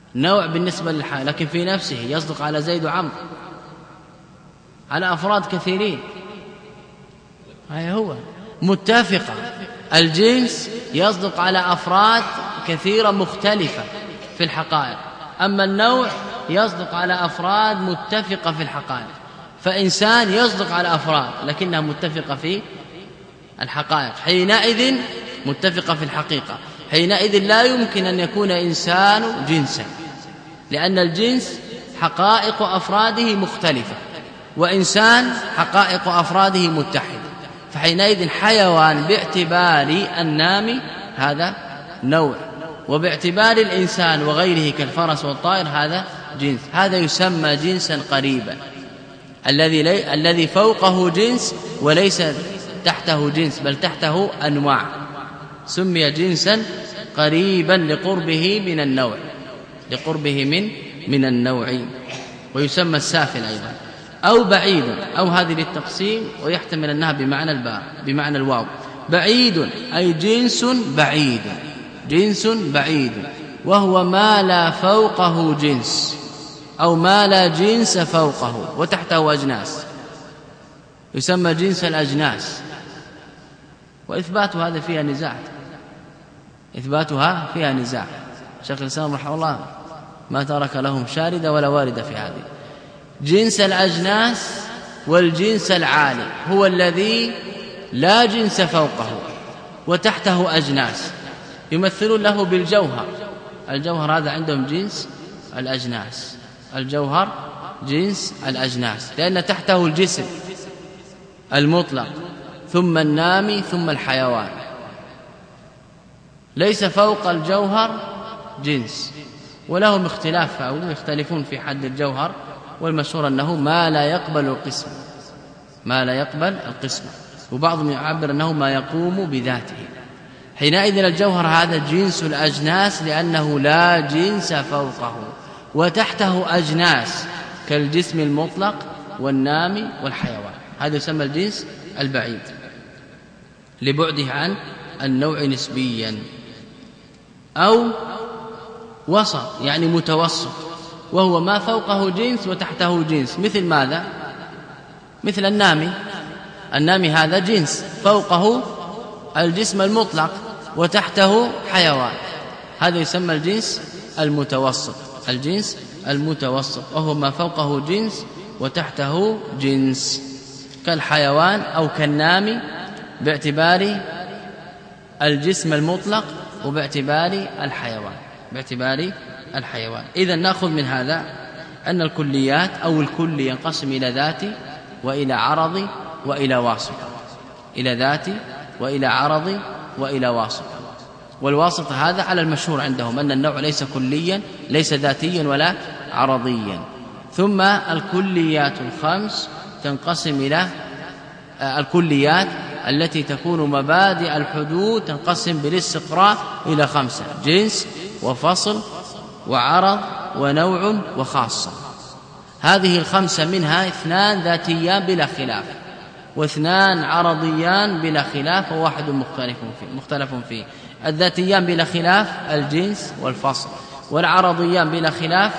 نوع بالنسبة للحال، لكن في نفسه يصدق على زيد وعمرو، على أفراد كثيرين. هاي هو متفقة. الجنس يصدق على أفراد كثيرة مختلفة في الحقائق، أما النوع يصدق على أفراد متفقة في الحقائق. فإنسان يصدق على أفراد لكنها متفقة في الحقائق، حينئذ متفقة في الحقيقة، حينئذ لا يمكن أن يكون إنسان جنسا، لأن الجنس حقائق أفراده مختلفة، وإنسان حقائق أفراده متحدة. فحينئذ حيوان باعتبار النامي هذا نوع، وباعتبار الإنسان وغيره كالفرس والطائر هذا جنس. هذا يسمى جنسا قريبا، الذي فوقه جنس وليس تحته جنس بل تحته أنواع، سمي جنسا قريبا لقربه من النوع، لقربه من النوع. ويسمى السافل أيضا. أو بعيد، أو هذه للتقسيم، ويحتمل أنها بمعنى الباء بمعنى الواو. بعيد أي جنس بعيد، جنس بعيد، وهو ما لا فوقه جنس أو ما لا جنس فوقه وتحته أجناس، يسمى جنس الأجناس. وإثبات هذا فيها نزاع، إثباتها فيها نزاع. شيخ الإسلام رحمه الله ما ترك لهم شاردة ولا واردة في هذه. جنس الأجناس والجنس العالي هو الذي لا جنس فوقه وتحته أجناس، يمثلون له بالجوهر. الجوهر هذا عندهم جنس الأجناس، الجوهر جنس الأجناس، لأن تحته الجسم المطلق ثم النامي ثم الحيوان، ليس فوق الجوهر جنس. ولهم اختلاف أو يختلفون في حد الجوهر، والمشهور أنه ما لا يقبل القسم، ما لا يقبل القسم، وبعضهم يعبر أنه ما يقوم بذاته. حينئذ الجوهر هذا جنس الأجناس لأنه لا جنس فوقه وتحته أجناس كالجسم المطلق والنامي والحيوان، هذا يسمى الجنس البعيد لبعده عن النوع نسبيا. أو وسط يعني متوسط، وهو ما فوقه جنس وتحته جنس. مثل ماذا؟ مثل النامي. النامي هذا جنس فوقه الجسم المطلق وتحته حيوان، هذا يسمى الجنس المتوسط، الجنس المتوسط، وهو ما فوقه جنس وتحته جنس كالحيوان أو كالنامي باعتبار الجسم المطلق وباعتبار الحيوان، باعتبار الحيوان. إذن نأخذ من هذا أن الكليات أو الكل ينقسم إلى ذاتي وإلى عرضي وإلى واسط، إلى ذاتي وإلى عرضي وإلى واسط. والواسط هذا على المشهور عندهم أن النوع ليس كليا، ليس ذاتيا ولا عرضيا. ثم الكليات الخمس تنقسم إلى الكليات التي تكون مبادئ الحدود تنقسم بالاستقراء إلى 5: جنس وفصل وعرض ونوع وخاصة. هذه ال5 منها 2 ذاتيان بلا خلاف، و2 عرضيان بلا خلاف، وواحد مختلف فيه. الذاتيان بلا خلاف الجنس والفصل، والعرضيان بلا خلاف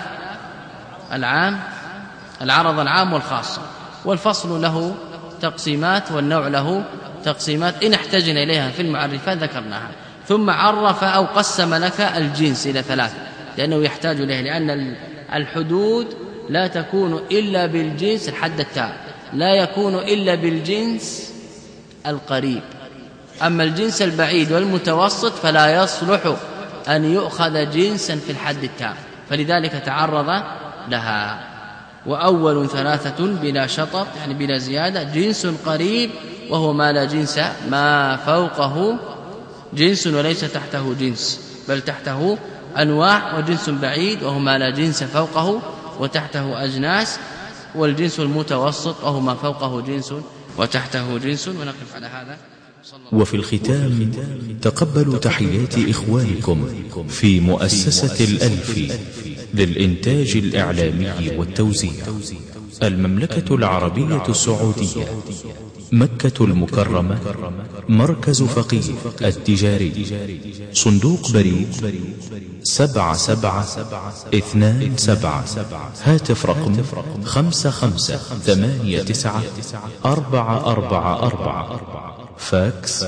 العرض العام والخاصة. والفصل له تقسيمات والنوع له تقسيمات إن احتجنا إليها في المعرفات ذكرناها. ثم عرف أو قسم لك الجنس إلى 3، لأنه يحتاج إليه، لأن الحدود لا تكون إلا بالجنس الحد التام، لا يكون إلا بالجنس القريب. أما الجنس البعيد والمتوسط فلا يصلح أن يؤخذ جنسا في الحد التام، فلذلك تعرض لها. وأول 3 بلا شطط يعني بلا زيادة: جنس قريب وهو ما لا جنس، ما فوقه جنس وليس تحته جنس بل تحته أنواع. وجنس بعيد وهو ما لا جنس فوقه وتحته أجناس. والجنس المتوسط وهو ما فوقه جنس وتحته جنس. ونقف على هذا. وفي الختام تقبلوا تحيات إخوانكم في مؤسسة الألفي للإنتاج الإعلامي والتوزيع، المملكة العربية السعودية. مكة المكرمة، مركز فقيه التجاري، صندوق بريد 7727، هاتف رقم 55894444، فاكس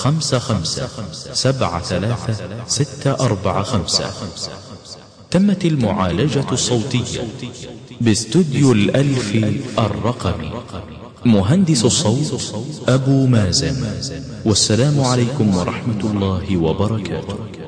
55733645. تمت المعالجة الصوتية باستوديو الألف الرقمي. مهندس الصوت أبو مازن. والسلام عليكم ورحمة الله وبركاته.